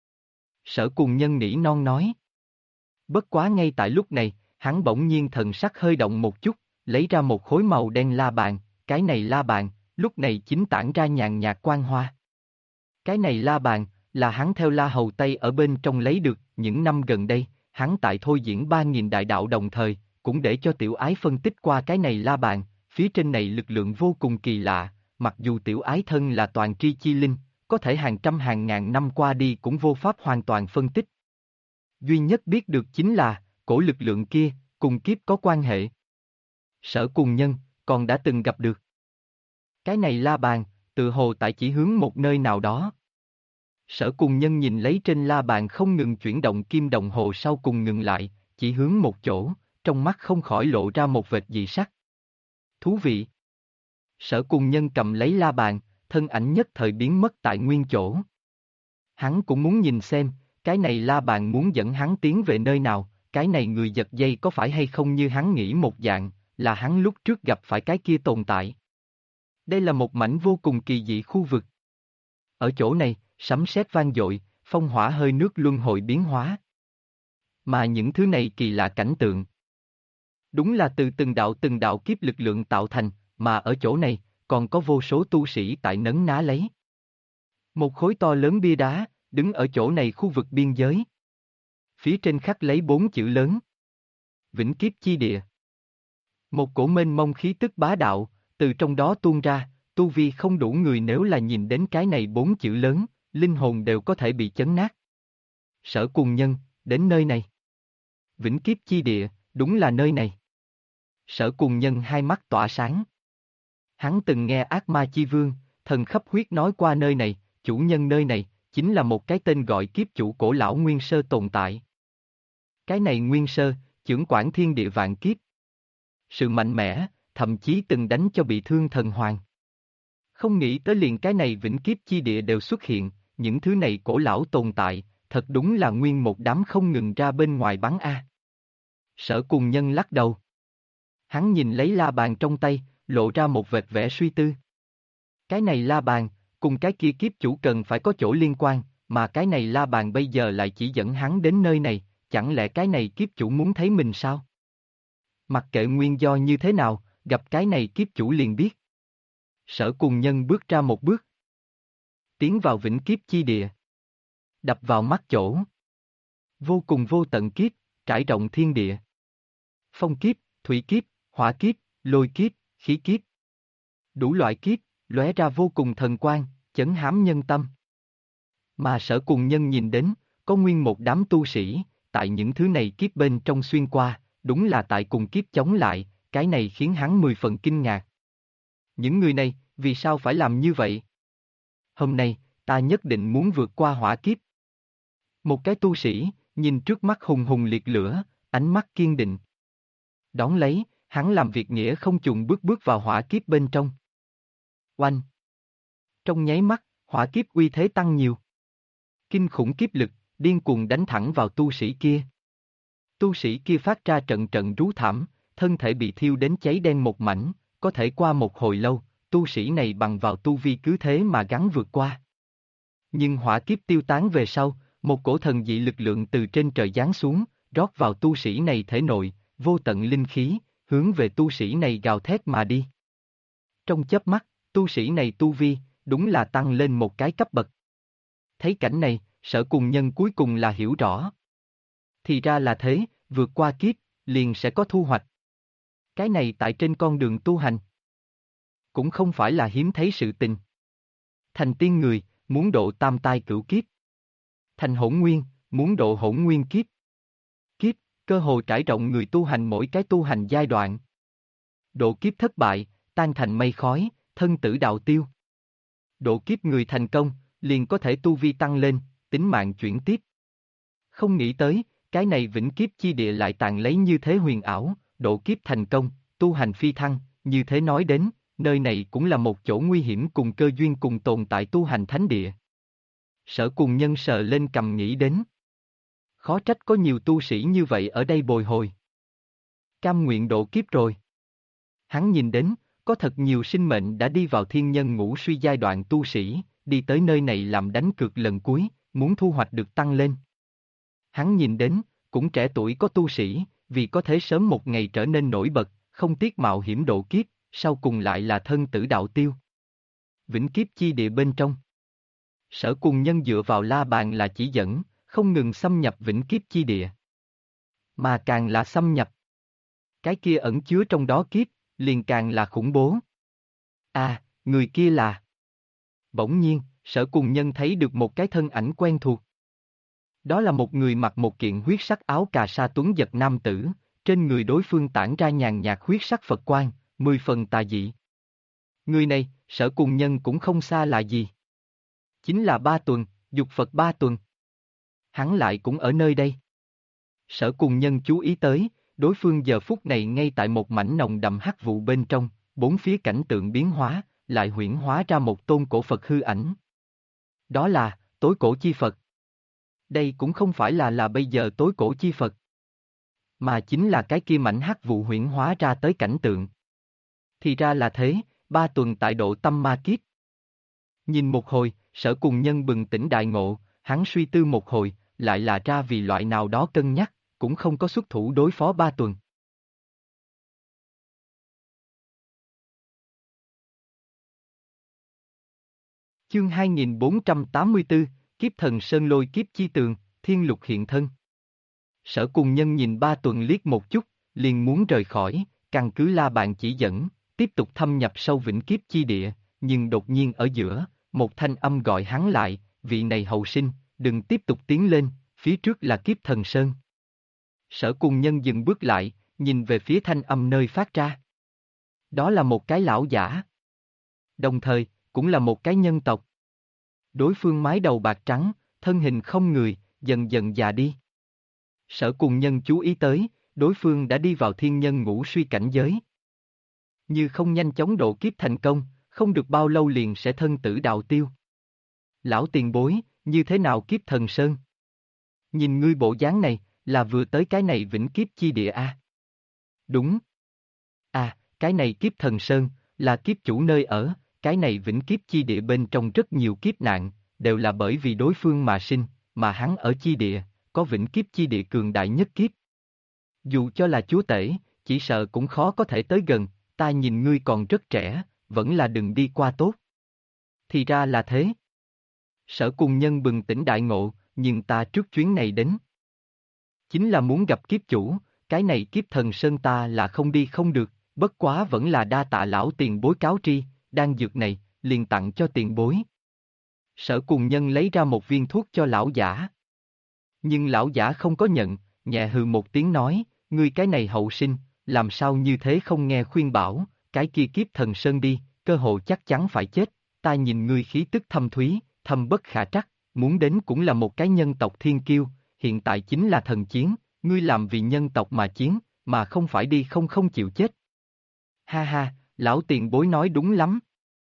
S1: Sở Cùng Nhân nỉ non nói. Bất quá ngay tại lúc này, hắn bỗng nhiên thần sắc hơi động một chút, lấy ra một khối màu đen la bàn, cái này la bàn, lúc này chính tản ra nhàn nhạt quang hoa. Cái này la bàn, là hắn theo La Hầu Tây ở bên trong lấy được, những năm gần đây, hắn tại thôi diễn 3.000 đại đạo đồng thời, cũng để cho tiểu ái phân tích qua cái này la bàn, phía trên này lực lượng vô cùng kỳ lạ, mặc dù tiểu ái thân là toàn tri chi linh, có thể hàng trăm hàng ngàn năm qua đi cũng vô pháp hoàn toàn phân tích. Duy nhất biết được chính là, cổ lực lượng kia, cùng kiếp có quan hệ. Sở Cùng Nhân, còn đã từng gặp được. Cái này la bàn, tự hồ tại chỉ hướng một nơi nào đó. Sở Cùng Nhân nhìn lấy trên la bàn không ngừng chuyển động kim đồng hồ sau cùng ngừng lại, chỉ hướng một chỗ, trong mắt không khỏi lộ ra một vệt dị sắc. Thú vị. Sở Cùng Nhân cầm lấy la bàn, thân ảnh nhất thời biến mất tại nguyên chỗ. Hắn cũng muốn nhìn xem, cái này la bàn muốn dẫn hắn tiến về nơi nào, cái này người giật dây có phải hay không như hắn nghĩ một dạng, là hắn lúc trước gặp phải cái kia tồn tại. Đây là một mảnh vô cùng kỳ dị khu vực. Ở chỗ này, sấm sét vang dội, phong hỏa hơi nước luân hồi biến hóa. Mà những thứ này kỳ lạ cảnh tượng. Đúng là từ từng đạo kiếp lực lượng tạo thành, mà ở chỗ này, còn có vô số tu sĩ tại nấn ná lấy. Một khối to lớn bia đá, đứng ở chỗ này khu vực biên giới. Phía trên khắc lấy 4 chữ lớn. Vĩnh Kiếp Chi Địa. Một cổ mênh mông khí tức bá đạo, từ trong đó tuôn ra, tu vi không đủ người nếu là nhìn đến cái này 4 chữ lớn, linh hồn đều có thể bị chấn nát. Sở Cùng Nhân, đến nơi này. Vĩnh Kiếp Chi Địa, đúng là nơi này. Sở Cùng Nhân hai mắt tỏa sáng. Hắn từng nghe Ác Ma Chi Vương, thần khắp huyết nói qua nơi này, chủ nhân nơi này, chính là một cái tên gọi kiếp chủ cổ lão Nguyên Sơ tồn tại. Cái này Nguyên Sơ, chưởng quản thiên địa vạn kiếp. Sự mạnh mẽ, thậm chí từng đánh cho bị thương thần hoàng. Không nghĩ tới liền cái này Vĩnh Kiếp Chi Địa đều xuất hiện, những thứ này cổ lão tồn tại, thật đúng là nguyên một đám không ngừng ra bên ngoài bắn a. Sở Cùng Nhân lắc đầu. Hắn nhìn lấy la bàn trong tay, lộ ra một vệt vẻ suy tư. Cái này la bàn, cùng cái kia kiếp chủ cần phải có chỗ liên quan, mà cái này la bàn bây giờ lại chỉ dẫn hắn đến nơi này, chẳng lẽ cái này kiếp chủ muốn thấy mình sao? Mặc kệ nguyên do như thế nào, gặp cái này kiếp chủ liền biết. Sở Cùng Nhân bước ra một bước. Tiến vào Vĩnh Kiếp Chi Địa. Đập vào mắt chỗ. Vô cùng vô tận kiếp, trải rộng thiên địa. Phong kiếp, thủy kiếp, hỏa kiếp, lôi kiếp, khí kiếp. Đủ loại kiếp, lóe ra vô cùng thần quang, chấn hám nhân tâm. Mà Sở Cùng Nhân nhìn đến, có nguyên một đám tu sĩ, tại những thứ này kiếp bên trong xuyên qua, đúng là tại cùng kiếp chống lại, cái này khiến hắn 10 phần kinh ngạc. Những người này, vì sao phải làm như vậy? Hôm nay, ta nhất định muốn vượt qua hỏa kiếp. Một cái tu sĩ, nhìn trước mắt hùng hùng liệt lửa, ánh mắt kiên định. Đón lấy, hắn làm việc nghĩa không chùn bước bước vào hỏa kiếp bên trong. Oanh! Trong nháy mắt, hỏa kiếp uy thế tăng nhiều. Kinh khủng kiếp lực, điên cuồng đánh thẳng vào tu sĩ kia. Tu sĩ kia phát ra trận trận rú thảm, thân thể bị thiêu đến cháy đen một mảnh, có thể qua một hồi lâu, tu sĩ này bằng vào tu vi cứ thế mà gắng vượt qua. Nhưng hỏa kiếp tiêu tán về sau, một cổ thần dị lực lượng từ trên trời giáng xuống, rót vào tu sĩ này thể nội, vô tận linh khí, hướng về tu sĩ này gào thét mà đi. Trong chớp mắt, tu sĩ này tu vi, đúng là tăng lên một cái cấp bậc. Thấy cảnh này, Sở Cùng Nhân cuối cùng là hiểu rõ. Thì ra là thế, vượt qua kiếp, liền sẽ có thu hoạch. Cái này tại trên con đường tu hành. Cũng không phải là hiếm thấy sự tình. Thành tiên người, muốn độ tam tai cửu kiếp. Thành hỗn nguyên, muốn độ hỗn nguyên kiếp. Kiếp, cơ hồ trải rộng người tu hành mỗi cái tu hành giai đoạn. Độ kiếp thất bại, tan thành mây khói, thân tử đạo tiêu. Độ kiếp người thành công, liền có thể tu vi tăng lên, tính mạng chuyển tiếp. Không nghĩ tới, cái này vĩnh kiếp chi địa lại tàn lấy như thế huyền ảo, độ kiếp thành công, tu hành phi thăng, như thế nói đến, nơi này cũng là một chỗ nguy hiểm cùng cơ duyên cùng tồn tại tu hành thánh địa. Sở Cùng Nhân sờ lên cầm nghĩ đến. Khó trách có nhiều tu sĩ như vậy ở đây bồi hồi. Cam nguyện độ kiếp rồi. Hắn nhìn đến, có thật nhiều sinh mệnh đã đi vào thiên nhân ngũ suy giai đoạn tu sĩ, đi tới nơi này làm đánh cược lần cuối, muốn thu hoạch được tăng lên. Hắn nhìn đến, cũng trẻ tuổi có tu sĩ, vì có thể sớm một ngày trở nên nổi bật, không tiếc mạo hiểm độ kiếp, sau cùng lại là thân tử đạo tiêu. Vĩnh kiếp chi địa bên trong. Sở Cùng Nhân dựa vào la bàn là chỉ dẫn, không ngừng xâm nhập vĩnh kiếp chi địa. Mà càng là xâm nhập, cái kia ẩn chứa trong đó kiếp, liền càng là khủng bố. À, người kia là... Bỗng nhiên, Sở Cùng Nhân thấy được một cái thân ảnh quen thuộc. Đó là một người mặc một kiện huyết sắc áo cà sa tuấn giật nam tử, trên người đối phương tản ra nhàn nhạt huyết sắc Phật quang, 10 phần tà dị. Người này, Sở Cùng Nhân cũng không xa lạ gì. Chính là Ba Tuần, Dục Phật Ba Tuần. Hắn lại cũng ở nơi đây. Sở Cùng Nhân chú ý tới, đối phương giờ phút này ngay tại một mảnh nồng đậm hắc vụ bên trong, bốn phía cảnh tượng biến hóa, lại huyễn hóa ra một tôn cổ Phật hư ảnh. Đó là, tối cổ chi Phật. Đây cũng không phải là bây giờ tối cổ chi Phật, mà chính là cái kia mảnh hắc vụ huyễn hóa ra tới cảnh tượng. Thì ra là thế, Ba Tuần tại độ tâm ma kiếp. Nhìn một hồi, Sở Cùng Nhân bừng tỉnh đại ngộ, hắn suy tư một hồi, lại là ra vì loại nào đó cân nhắc, cũng không có xuất thủ đối phó Ba Tuần. Chương 2484, Kiếp Thần Sơn Lôi Kiếp Chi Tường, Thiên Lục hiện thân. Sở Cùng Nhân nhìn Ba Tuần liếc một chút, liền muốn rời khỏi, căn cứ la bàn chỉ dẫn, tiếp tục thâm nhập sâu vĩnh kiếp chi địa, nhưng đột nhiên ở giữa, một thanh âm gọi hắn lại, vị này hậu sinh, đừng tiếp tục tiến lên, phía trước là Kiếp Thần Sơn. Sở Cùng Nhân dừng bước lại, nhìn về phía thanh âm nơi phát ra. Đó là một cái lão giả. Đồng thời, cũng là một cái nhân tộc. Đối phương mái đầu bạc trắng, thân hình không người, dần dần già đi. Sở Cùng Nhân chú ý tới, đối phương đã đi vào thiên nhân ngũ suy cảnh giới. Như không nhanh chóng độ kiếp thành công, không được bao lâu liền sẽ thân tử đạo tiêu. Lão tiền bối, như thế nào Kiếp Thần Sơn? Nhìn ngươi bộ dáng này, là vừa tới cái này vĩnh kiếp chi địa a? Đúng. À, cái này Kiếp Thần Sơn, là kiếp chủ nơi ở, cái này vĩnh kiếp chi địa bên trong rất nhiều kiếp nạn, đều là bởi vì đối phương mà sinh, mà hắn ở chi địa, có vĩnh kiếp chi địa cường đại nhất kiếp. Dù cho là chúa tể, chỉ sợ cũng khó có thể tới gần, ta nhìn ngươi còn rất trẻ, vẫn là đừng đi qua tốt. Thì ra là thế. Sở Cùng Nhân bừng tỉnh đại ngộ, nhưng ta trước chuyến này đến. Chính là muốn gặp kiếp chủ, cái này Kiếp Thần Sơn ta là không đi không được, bất quá vẫn là đa tạ lão tiền bối cáo tri, đan dược này, liền tặng cho tiền bối. Sở Cùng Nhân lấy ra một viên thuốc cho lão giả. Nhưng lão giả không có nhận, nhẹ hừ một tiếng nói, ngươi cái này hậu sinh, làm sao như thế không nghe khuyên bảo, cái kia Kiếp Thần Sơn đi, cơ hội chắc chắn phải chết, ta nhìn ngươi khí tức thâm thúy, thâm bất khả trắc, muốn đến cũng là một cái nhân tộc thiên kiêu, hiện tại chính là thần chiến, ngươi làm vì nhân tộc mà chiến, mà không phải đi không không chịu chết. Ha ha, lão tiền bối nói đúng lắm.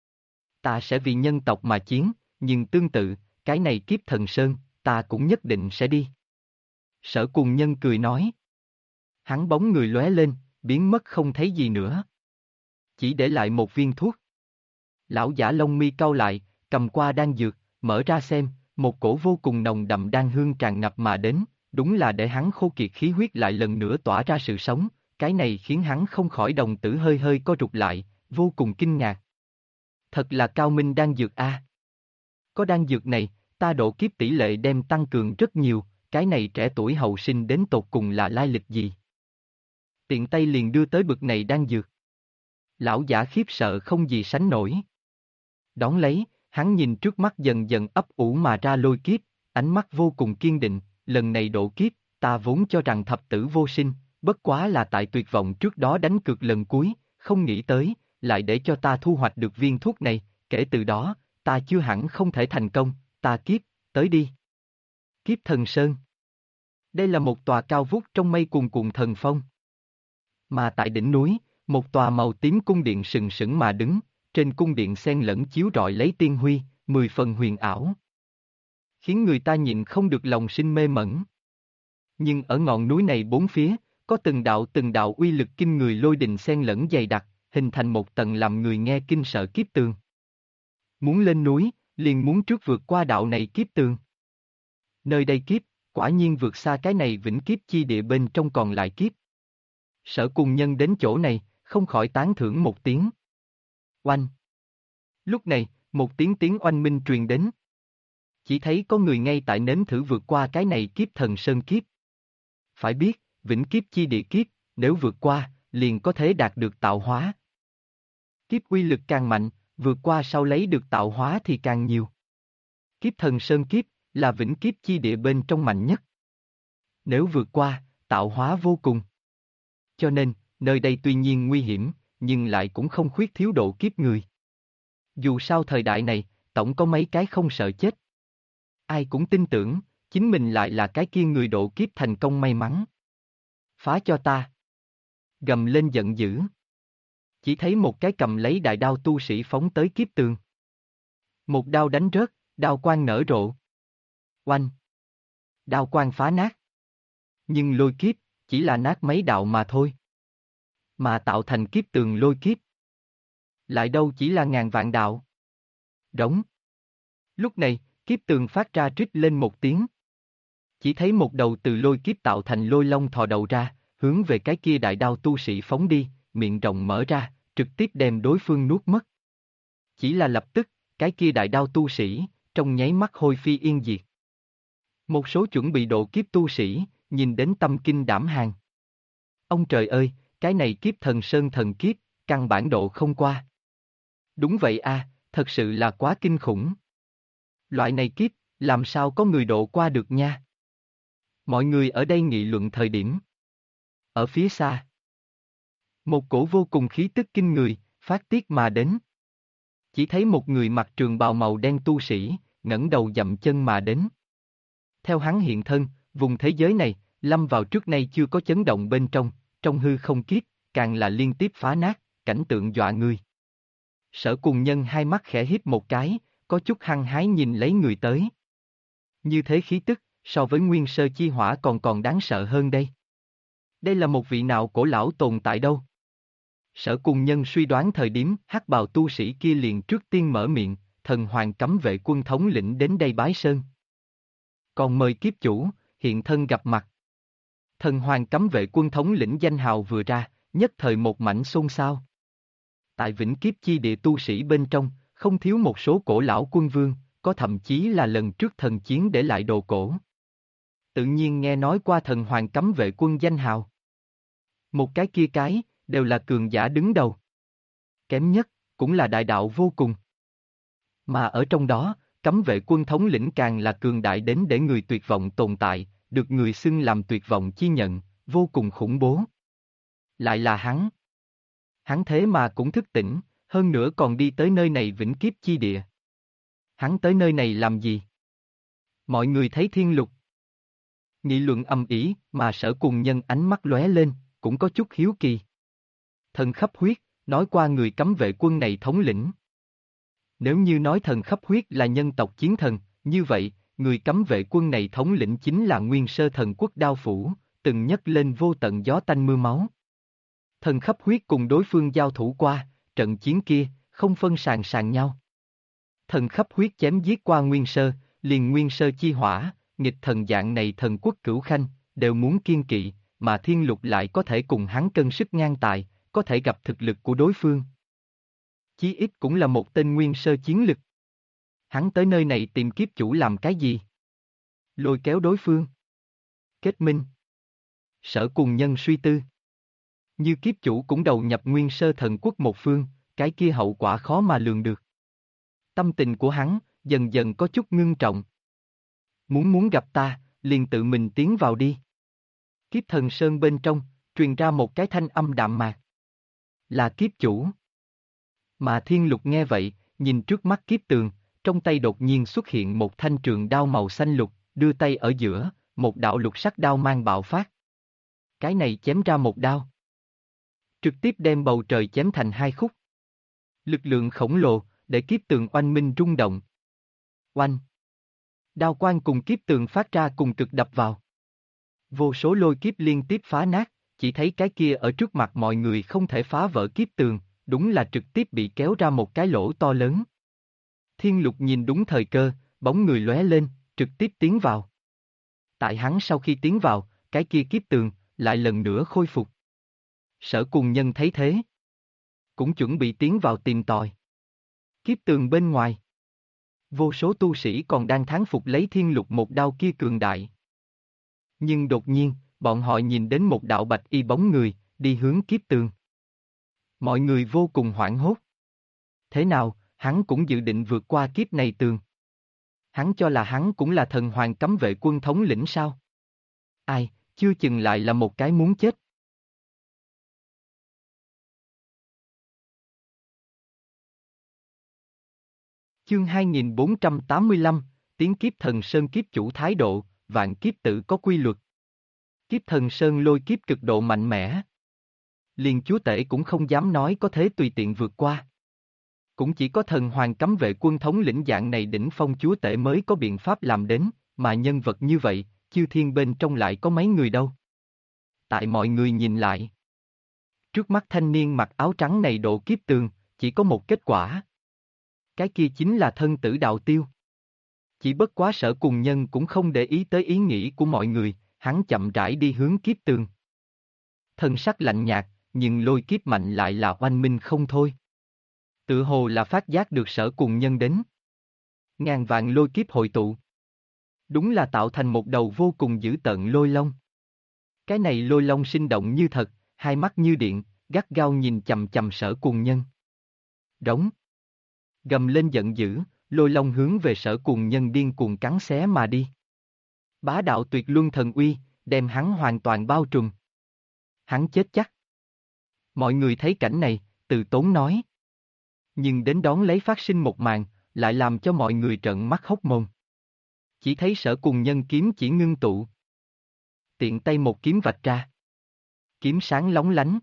S1: Ta sẽ vì nhân tộc mà chiến, nhưng tương tự, cái này kiếp thần sơn, ta cũng nhất định sẽ đi. Sở Cùng Nhân cười nói. Hắn bóng người lóe lên, biến mất không thấy gì nữa. Chỉ để lại một viên thuốc. Lão giả lông mi cau lại, cầm qua đan dược, mở ra xem, một cổ vô cùng nồng đậm đan hương tràn ngập mà đến, đúng là để hắn khô kiệt khí huyết lại lần nữa tỏa ra sự sống, cái này khiến hắn không khỏi đồng tử hơi hơi co rụt lại, vô cùng kinh ngạc. Thật là cao minh đan dược a. Có đan dược này, ta độ kiếp tỷ lệ đem tăng cường rất nhiều, cái này trẻ tuổi hậu sinh đến tột cùng là lai lịch gì? Tiện tay liền đưa tới bực này đan dược. Lão giả khiếp sợ không gì sánh nổi. Đón lấy, hắn nhìn trước mắt dần dần ấp ủ mà ra lôi kiếp, ánh mắt vô cùng kiên định, lần này độ kiếp, ta vốn cho rằng thập tử vô sinh, bất quá là tại tuyệt vọng trước đó đánh cược lần cuối, không nghĩ tới, lại để cho ta thu hoạch được viên thuốc này, kể từ đó, ta chưa hẳn không thể thành công, ta kiếp, tới đi. Kiếp thần sơn. Đây là một tòa cao vút trong mây cuồn cuộn thần phong. Mà tại đỉnh núi, một tòa màu tím cung điện sừng sững mà đứng, trên cung điện xen lẫn chiếu rọi lấy tiên huy, 10 phần huyền ảo. Khiến người ta nhịn không được lòng sinh mê mẩn. Nhưng ở ngọn núi này bốn phía, có từng đạo uy lực kinh người lôi đình xen lẫn dày đặc, hình thành một tầng làm người nghe kinh sợ kiếp tường. Muốn lên núi, liền muốn trước vượt qua đạo này kiếp tường. Nơi đây kiếp, quả nhiên vượt xa cái này vĩnh kiếp chi địa bên trong còn lại kiếp. Sở Cùng Nhân đến chỗ này, không khỏi tán thưởng một tiếng. Oanh! Lúc này, một tiếng oanh minh truyền đến. Chỉ thấy có người ngay tại nếm thử vượt qua cái này kiếp thần sơn kiếp. Phải biết, vĩnh kiếp chi địa kiếp, nếu vượt qua, liền có thể đạt được tạo hóa. Kiếp uy lực càng mạnh, vượt qua sau lấy được tạo hóa thì càng nhiều. Kiếp thần sơn kiếp, là vĩnh kiếp chi địa bên trong mạnh nhất. Nếu vượt qua, tạo hóa vô cùng. Cho nên, nơi đây tuy nhiên nguy hiểm, nhưng lại cũng không khuyết thiếu độ kiếp người. Dù sao thời đại này, tổng có mấy cái không sợ chết. Ai cũng tin tưởng, chính mình lại là cái kia người độ kiếp thành công may mắn. Phá cho ta. Gầm lên giận dữ. Chỉ thấy một cái cầm lấy đại đao tu sĩ phóng tới kiếp tường. Một đao đánh rớt, đao quang nở rộ. Oanh! Đao quang phá nát. Nhưng lôi kiếp, chỉ là nát mấy đạo mà thôi. Mà tạo thành kiếp tường lôi kiếp. Lại đâu chỉ là ngàn vạn đạo. Đống. Lúc này, kiếp tường phát ra trích lên một tiếng. Chỉ thấy một đầu từ lôi kiếp tạo thành lôi long thò đầu ra, hướng về cái kia đại đao tu sĩ phóng đi, miệng rộng mở ra, trực tiếp đem đối phương nuốt mất. Chỉ là lập tức, cái kia đại đao tu sĩ, trong nháy mắt hôi phi yên diệt. Một số chuẩn bị độ kiếp tu sĩ, nhìn đến tâm kinh đảm hàng. Ông trời ơi, cái này kiếp thần sơn thần kiếp, căn bản độ không qua. Đúng vậy a, thật sự là quá kinh khủng. Loại này kiếp, làm sao có người độ qua được nha? Mọi người ở đây nghị luận thời điểm. Ở phía xa, một cổ vô cùng khí tức kinh người, phát tiết mà đến. Chỉ thấy một người mặc trường bào màu đen tu sĩ, ngẩng đầu dậm chân mà đến. Theo hắn hiện thân, vùng thế giới này, lâm vào trước nay chưa có chấn động bên trong hư không kiếp, càng là liên tiếp phá nát, cảnh tượng dọa người. Sở Cùng Nhân hai mắt khẽ híp một cái, có chút hăng hái nhìn lấy người tới. Như thế khí tức, so với nguyên sơ chi hỏa còn đáng sợ hơn đây. Đây là một vị nào cổ lão tồn tại đâu? Sở Cùng Nhân suy đoán thời điểm hắc bào tu sĩ kia liền trước tiên mở miệng, thần hoàng cấm vệ quân thống lĩnh đến đây bái sơn. Còn mời kiếp chủ, hiện thân gặp mặt. Thần hoàng cấm vệ quân thống lĩnh danh hào vừa ra, nhất thời một mảnh xôn xao. Tại vĩnh kiếp chi địa tu sĩ bên trong, không thiếu một số cổ lão quân vương, có thậm chí là lần trước thần chiến để lại đồ cổ. Tự nhiên nghe nói qua thần hoàng cấm vệ quân danh hào. Một cái kia cái, đều là cường giả đứng đầu. Kém nhất, cũng là đại đạo vô cùng. Mà ở trong đó, cấm vệ quân thống lĩnh càng là cường đại đến để người tuyệt vọng tồn tại, được người xưng làm tuyệt vọng chi nhận, vô cùng khủng bố. Lại là hắn. Hắn thế mà cũng thức tỉnh, hơn nữa còn đi tới nơi này vĩnh kiếp chi địa. Hắn tới nơi này làm gì? Mọi người thấy thiên lục. Nghị luận ầm ĩ, mà Sở Cùng Nhân ánh mắt lóe lên, cũng có chút hiếu kỳ. Thần khắp huyết, nói qua người cấm vệ quân này thống lĩnh. Nếu như nói thần khắp huyết là nhân tộc chiến thần, như vậy, người cấm vệ quân này thống lĩnh chính là nguyên sơ thần quốc Đao Phủ, từng nhấc lên vô tận gió tanh mưa máu. Thần khắp huyết cùng đối phương giao thủ qua, trận chiến kia, không phân sàn sàn nhau. Thần khắp huyết chém giết qua nguyên sơ, liền nguyên sơ chi hỏa, nghịch thần dạng này thần quốc cửu khanh, đều muốn kiên kỵ, mà thiên lục lại có thể cùng hắn cân sức ngang tài, có thể gặp thực lực của đối phương. Chí ít cũng là một tên nguyên sơ chiến lực. Hắn tới nơi này tìm kiếp chủ làm cái gì? Lôi kéo đối phương. Kết minh. Sở Cùng Nhân suy tư. Như kiếp chủ cũng đầu nhập nguyên sơ thần quốc một phương, cái kia hậu quả khó mà lường được. Tâm tình của hắn, dần dần có chút ngưng trọng. Muốn gặp ta, liền tự mình tiến vào đi. Kiếp Thần Sơn bên trong, truyền ra một cái thanh âm đạm mạc. Là kiếp chủ. Mà Thiên Lục nghe vậy, nhìn trước mắt kiếp tường, trong tay đột nhiên xuất hiện một thanh trường đao màu xanh lục, đưa tay ở giữa, một đạo lục sắc đao mang bạo phát. Cái này chém ra một đao. Trực tiếp đem bầu trời chém thành hai khúc. Lực lượng khổng lồ, để kiếp tường oanh minh rung động. Oanh. Đao quang cùng kiếp tường phát ra cùng cực đập vào. Vô số lôi kiếp liên tiếp phá nát, chỉ thấy cái kia ở trước mặt mọi người không thể phá vỡ kiếp tường, đúng là trực tiếp bị kéo ra một cái lỗ to lớn. Thiên Lục nhìn đúng thời cơ, bóng người lóe lên, trực tiếp tiến vào. Tại hắn sau khi tiến vào, cái kia kiếp tường, lại lần nữa khôi phục. Sở Cùng Nhân thấy thế, cũng chuẩn bị tiến vào tìm tòi. Kiếp tường bên ngoài, vô số tu sĩ còn đang thán phục lấy Thiên Lục một đao kia cường đại. Nhưng đột nhiên, bọn họ nhìn đến một đạo bạch y bóng người, đi hướng kiếp tường. Mọi người vô cùng hoảng hốt. Thế nào, hắn cũng dự định vượt qua kiếp này tường. Hắn cho là hắn cũng là thần hoàng cấm vệ quân thống lĩnh sao? Ai, chưa chừng lại là một cái muốn chết. Chương 2485, Tiến kiếp thần sơn kiếp chủ thái độ, vạn kiếp tự có quy luật. Kiếp thần sơn lôi kiếp cực độ mạnh mẽ. Liền chúa tể cũng không dám nói có thể tùy tiện vượt qua. Cũng chỉ có thần hoàng cấm vệ quân thống lĩnh dạng này đỉnh phong chúa tể mới có biện pháp làm đến, mà nhân vật như vậy, chư thiên bên trong lại có mấy người đâu. Tại mọi người nhìn lại. Trước mắt thanh niên mặc áo trắng này độ kiếp tường, chỉ có một kết quả. Cái kia chính là thân tử đạo tiêu. Chỉ bất quá Sở Cùng Nhân cũng không để ý tới ý nghĩ của mọi người, hắn chậm rãi đi hướng kiếp tường. Thân sắc lạnh nhạt, nhưng lôi kiếp mạnh lại là oanh minh không thôi. Tự hồ là phát giác được Sở Cùng Nhân đến. Ngàn vạn lôi kiếp hội tụ. Đúng là tạo thành một đầu vô cùng dữ tợn lôi long. Cái này lôi long sinh động như thật, hai mắt như điện, gắt gao nhìn chằm chằm Sở Cùng Nhân. Đống. Gầm lên giận dữ, lôi long hướng về Sở Cùng Nhân điên cuồng cắn xé mà đi. Bá đạo tuyệt luân thần uy, đem hắn hoàn toàn bao trùm. Hắn chết chắc. Mọi người thấy cảnh này, Từ Tốn nói. Nhưng đến đón lấy phát sinh một màn, lại làm cho mọi người trợn mắt hốc mồm. Chỉ thấy Sở Cùng Nhân kiếm chỉ ngưng tụ. Tiện tay một kiếm vạch ra. Kiếm sáng lóng lánh.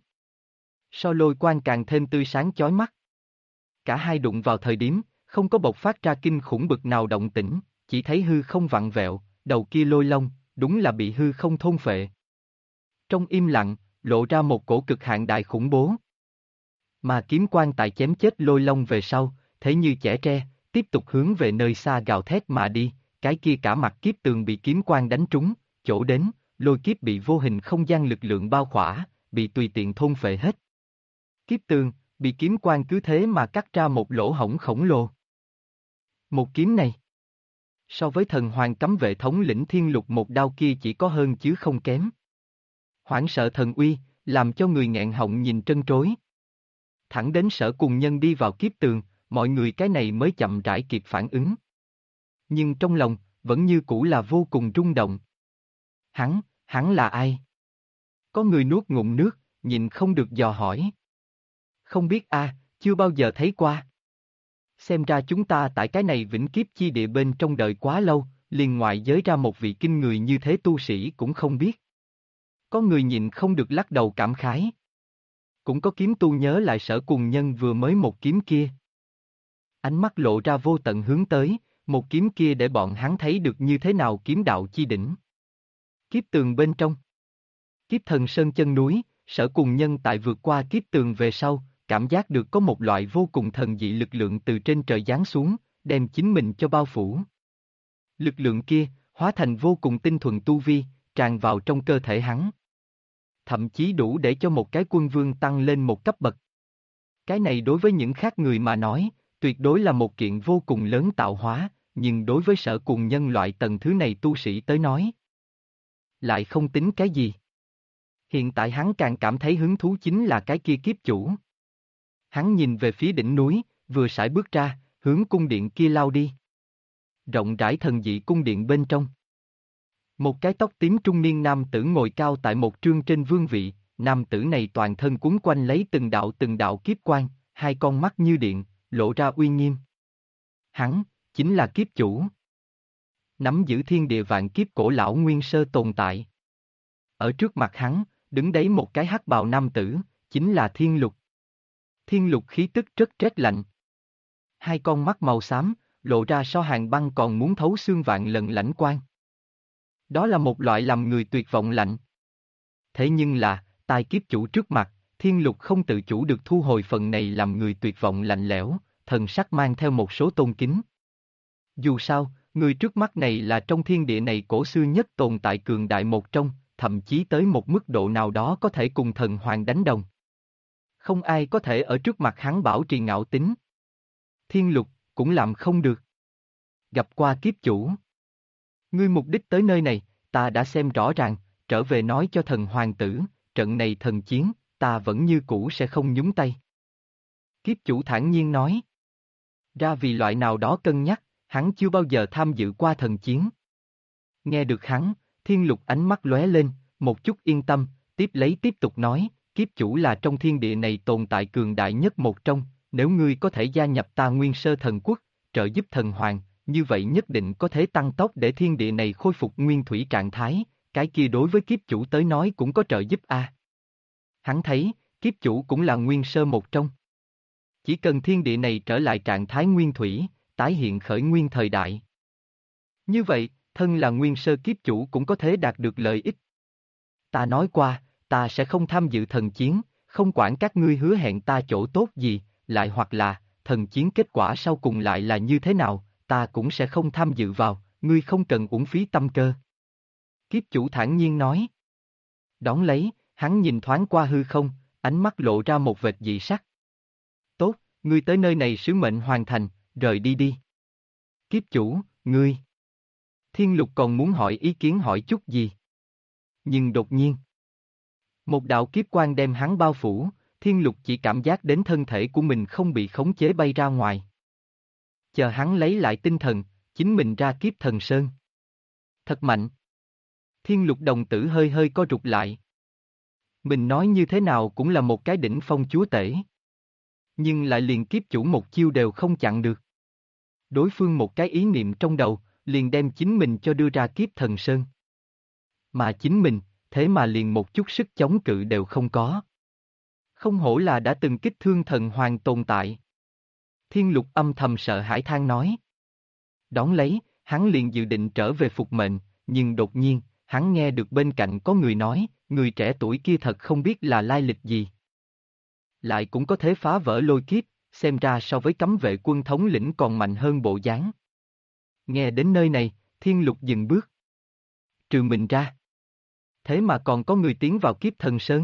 S1: So lôi quang càng thêm tươi sáng chói mắt. Cả hai đụng vào thời điểm, không có bộc phát ra kinh khủng bực nào động tĩnh, chỉ thấy hư không vặn vẹo, đầu kia lôi long, đúng là bị hư không thôn phệ. Trong im lặng, lộ ra một cổ cực hạn đại khủng bố. Mà kiếm quang tại chém chết lôi long về sau, thế như chẻ tre, tiếp tục hướng về nơi xa gào thét mà đi, cái kia cả mặt kiếp tường bị kiếm quang đánh trúng, chỗ đến, lôi kiếp bị vô hình không gian lực lượng bao khỏa, bị tùy tiện thôn phệ hết. Kiếp tường, bị kiếm quang cứ thế mà cắt ra một lỗ hổng khổng lồ. Một kiếm này, so với thần hoàng cấm vệ thống lĩnh Thiên Lục một đao kia chỉ có hơn chứ không kém. Hoảng sợ thần uy, làm cho người nghẹn họng nhìn trân trối. Thẳng đến Sở Cùng Nhân đi vào kiếp tường, mọi người cái này mới chậm rãi kịp phản ứng. Nhưng trong lòng, vẫn như cũ là vô cùng rung động. Hắn là ai? Có người nuốt ngụm nước, nhìn không được dò hỏi. Không biết chưa bao giờ thấy qua. Xem ra chúng ta tại cái này vĩnh kiếp chi địa bên trong đời quá lâu, liền ngoại giới ra một vị kinh người như thế tu sĩ cũng không biết. Có người nhịn không được lắc đầu cảm khái. Cũng có kiếm tu nhớ lại Sở Cùng Nhân vừa mới một kiếm kia. Ánh mắt lộ ra vô tận hướng tới, một kiếm kia để bọn hắn thấy được như thế nào kiếm đạo chi đỉnh. Kiếp tường bên trong. Kiếp thần sơn chân núi, Sở Cùng Nhân tại vượt qua kiếp tường về sau, cảm giác được có một loại vô cùng thần dị lực lượng từ trên trời giáng xuống, đem chính mình cho bao phủ. Lực lượng kia, hóa thành vô cùng tinh thuần tu vi, tràn vào trong cơ thể hắn. Thậm chí đủ để cho một cái quân vương tăng lên một cấp bậc. Cái này đối với những khác người mà nói, tuyệt đối là một kiện vô cùng lớn tạo hóa, nhưng đối với Sở Cùng Nhân loại tầng thứ này tu sĩ tới nói, lại không tính cái gì. Hiện tại hắn càng cảm thấy hứng thú chính là cái kia kiếp chủ. Hắn nhìn về phía đỉnh núi, vừa sải bước ra, hướng cung điện kia lao đi. Rộng rãi thần dị cung điện bên trong. Một cái tóc tím trung niên nam tử ngồi cao tại một trương trên vương vị, nam tử này toàn thân quấn quanh lấy từng đạo kiếp quang, hai con mắt như điện, lộ ra uy nghiêm. Hắn, chính là kiếp chủ. Nắm giữ thiên địa vạn kiếp cổ lão nguyên sơ tồn tại. Ở trước mặt hắn, đứng đấy một cái hắc bào nam tử, chính là Thiên Lục. Thiên Lục khí tức rất rét lạnh. Hai con mắt màu xám, lộ ra so hàng băng còn muốn thấu xương vạn lần lãnh quang. Đó là một loại làm người tuyệt vọng lạnh. Thế nhưng là, tại kiếp chủ trước mặt, Thiên Lục không tự chủ được thu hồi phần này làm người tuyệt vọng lạnh lẽo, thần sắc mang theo một số tôn kính. Dù sao, người trước mắt này là trong thiên địa này cổ xưa nhất tồn tại cường đại một trong, thậm chí tới một mức độ nào đó có thể cùng thần hoàng đánh đồng. Không ai có thể ở trước mặt hắn bảo trì ngạo tính. Thiên Lục, cũng làm không được. Gặp qua kiếp chủ. Ngươi mục đích tới nơi này, ta đã xem rõ ràng, trở về nói cho thần hoàng tử, trận này thần chiến, ta vẫn như cũ sẽ không nhúng tay. Kiếp chủ thản nhiên nói. Ra vì loại nào đó cân nhắc, hắn chưa bao giờ tham dự qua thần chiến. Nghe được hắn, Thiên Lục ánh mắt lóe lên, một chút yên tâm, tiếp lấy tiếp tục nói, kiếp chủ là trong thiên địa này tồn tại cường đại nhất một trong, nếu ngươi có thể gia nhập ta Nguyên Sơ Thần Quốc, trợ giúp thần hoàng, như vậy nhất định có thể tăng tốc để thiên địa này khôi phục nguyên thủy trạng thái, cái kia đối với kiếp chủ tới nói cũng có trợ giúp a. Hắn thấy, kiếp chủ cũng là Nguyên Sơ một trong. Chỉ cần thiên địa này trở lại trạng thái nguyên thủy, tái hiện khởi nguyên thời đại. Như vậy, thân là Nguyên Sơ kiếp chủ cũng có thể đạt được lợi ích. Ta nói qua, ta sẽ không tham dự thần chiến, không quản các ngươi hứa hẹn ta chỗ tốt gì, lại hoặc là, thần chiến kết quả sau cùng lại là như thế nào, ta cũng sẽ không tham dự vào, ngươi không cần uổng phí tâm cơ. Kiếp chủ thản nhiên nói. Đón lấy, hắn nhìn thoáng qua hư không, ánh mắt lộ ra một vệt dị sắc. Tốt, ngươi tới nơi này sứ mệnh hoàn thành, rời đi đi. Kiếp chủ, ngươi. Thiên Lục còn muốn hỏi ý kiến hỏi chút gì. Nhưng đột nhiên, một đạo kiếp quang đem hắn bao phủ, Thiên Lục chỉ cảm giác đến thân thể của mình không bị khống chế bay ra ngoài. Chờ hắn lấy lại tinh thần, chính mình ra kiếp thần sơn. Thật mạnh. Thiên Lục đồng tử hơi hơi co rụt lại. Mình nói như thế nào cũng là một cái đỉnh phong chúa tể. Nhưng lại liền kiếp chủ một chiêu đều không chặn được. Đối phương một cái ý niệm trong đầu, liền đem chính mình cho đưa ra kiếp thần sơn. Mà chính mình, thế mà liền một chút sức chống cự đều không có. Không hổ là đã từng kích thương thần hoàng tồn tại. Thiên Lục âm thầm sợ hãi than nói. Đón lấy, hắn liền dự định trở về phục mệnh, nhưng đột nhiên, hắn nghe được bên cạnh có người nói, người trẻ tuổi kia thật không biết là lai lịch gì. Lại cũng có thể phá vỡ lôi kiếp, xem ra so với cấm vệ quân thống lĩnh còn mạnh hơn bộ dáng. Nghe đến nơi này, Thiên Lục dừng bước. Trừ mình ra. Thế mà còn có người tiến vào kiếp thần sơn.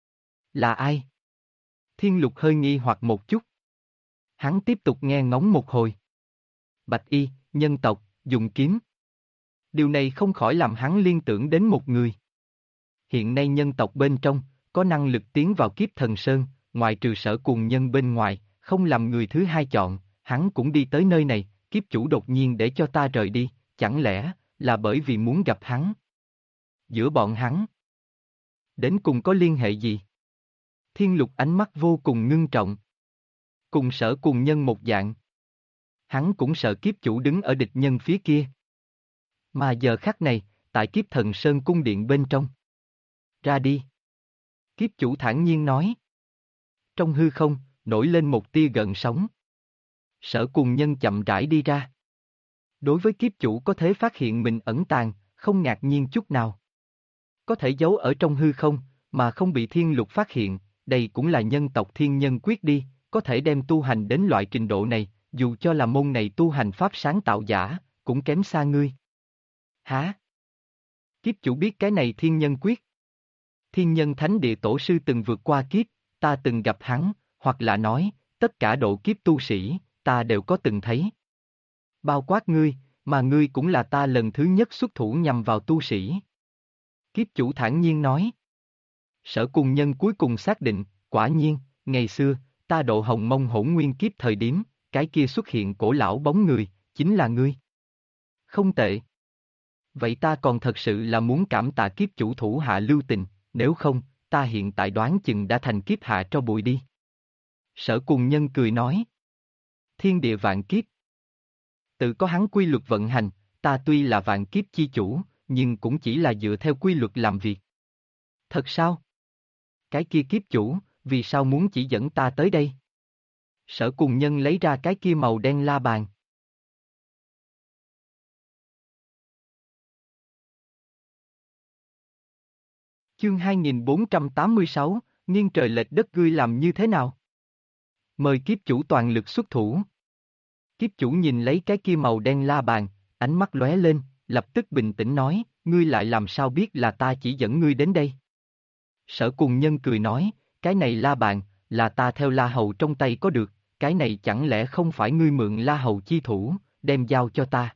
S1: Là ai? Thiên Lục hơi nghi hoặc một chút. Hắn tiếp tục nghe ngóng một hồi. Bạch y, nhân tộc, dùng kiếm. Điều này không khỏi làm hắn liên tưởng đến một người. Hiện nay nhân tộc bên trong, có năng lực tiến vào kiếp thần sơn, ngoài trừ Sở Cùng Nhân bên ngoài, không làm người thứ hai chọn, hắn cũng đi tới nơi này, kiếp chủ đột nhiên để cho ta rời đi, chẳng lẽ là bởi vì muốn gặp hắn? Giữa bọn hắn, đến cùng có liên hệ gì? Thiên Lục ánh mắt vô cùng ngưng trọng. Cùng Sở Cùng Nhân một dạng. Hắn cũng sợ kiếp chủ đứng ở địch nhân phía kia. Mà giờ khắc này, tại kiếp thần sơn cung điện bên trong. Ra đi. Kiếp chủ thản nhiên nói. Trong hư không, nổi lên một tia gợn sóng. Sở Cùng Nhân chậm rãi đi ra. Đối với kiếp chủ có thể phát hiện mình ẩn tàng, không ngạc nhiên chút nào. Có thể giấu ở trong hư không, mà không bị thiên lục phát hiện, đây cũng là nhân tộc thiên nhân quyết đi, có thể đem tu hành đến loại trình độ này, dù cho là môn này tu hành pháp sáng tạo giả, cũng kém xa ngươi. Hả? Kiếp chủ biết cái này thiên nhân quyết. Thiên nhân thánh địa tổ sư từng vượt qua kiếp, ta từng gặp hắn, hoặc là nói, tất cả độ kiếp tu sĩ, ta đều có từng thấy. Bao quát ngươi, mà ngươi cũng là ta lần thứ nhất xuất thủ nhằm vào tu sĩ. Kiếp chủ thản nhiên nói. Sở Cùng Nhân cuối cùng xác định, quả nhiên, ngày xưa, ta độ Hồng Mông Hỗn Nguyên kiếp thời điểm, cái kia xuất hiện cổ lão bóng người, chính là ngươi. Không tệ. Vậy ta còn thật sự là muốn cảm tạ kiếp chủ thủ hạ lưu tình, nếu không, ta hiện tại đoán chừng đã thành kiếp hạ cho bụi đi. Sở Cùng Nhân cười nói. Thiên địa vạn kiếp. Tự có hắn quy luật vận hành, ta tuy là vạn kiếp chi chủ, nhưng cũng chỉ là dựa theo quy luật làm việc. Thật sao? Cái kia kiếp chủ, vì sao muốn chỉ dẫn ta tới đây? Sở Cùng Nhân lấy ra cái kia màu đen la bàn. Chương 2486, nghiêng trời lệch đất ngươi làm như thế nào? Mời kiếp chủ toàn lực xuất thủ. Kiếp chủ nhìn lấy cái kia màu đen la bàn, ánh mắt lóe lên, lập tức bình tĩnh nói, ngươi lại làm sao biết là ta chỉ dẫn ngươi đến đây? Sở Cùng Nhân cười nói, cái này la bàn, là ta theo la hầu trong tay có được, cái này chẳng lẽ không phải ngươi mượn la hầu chi thủ, đem giao cho ta?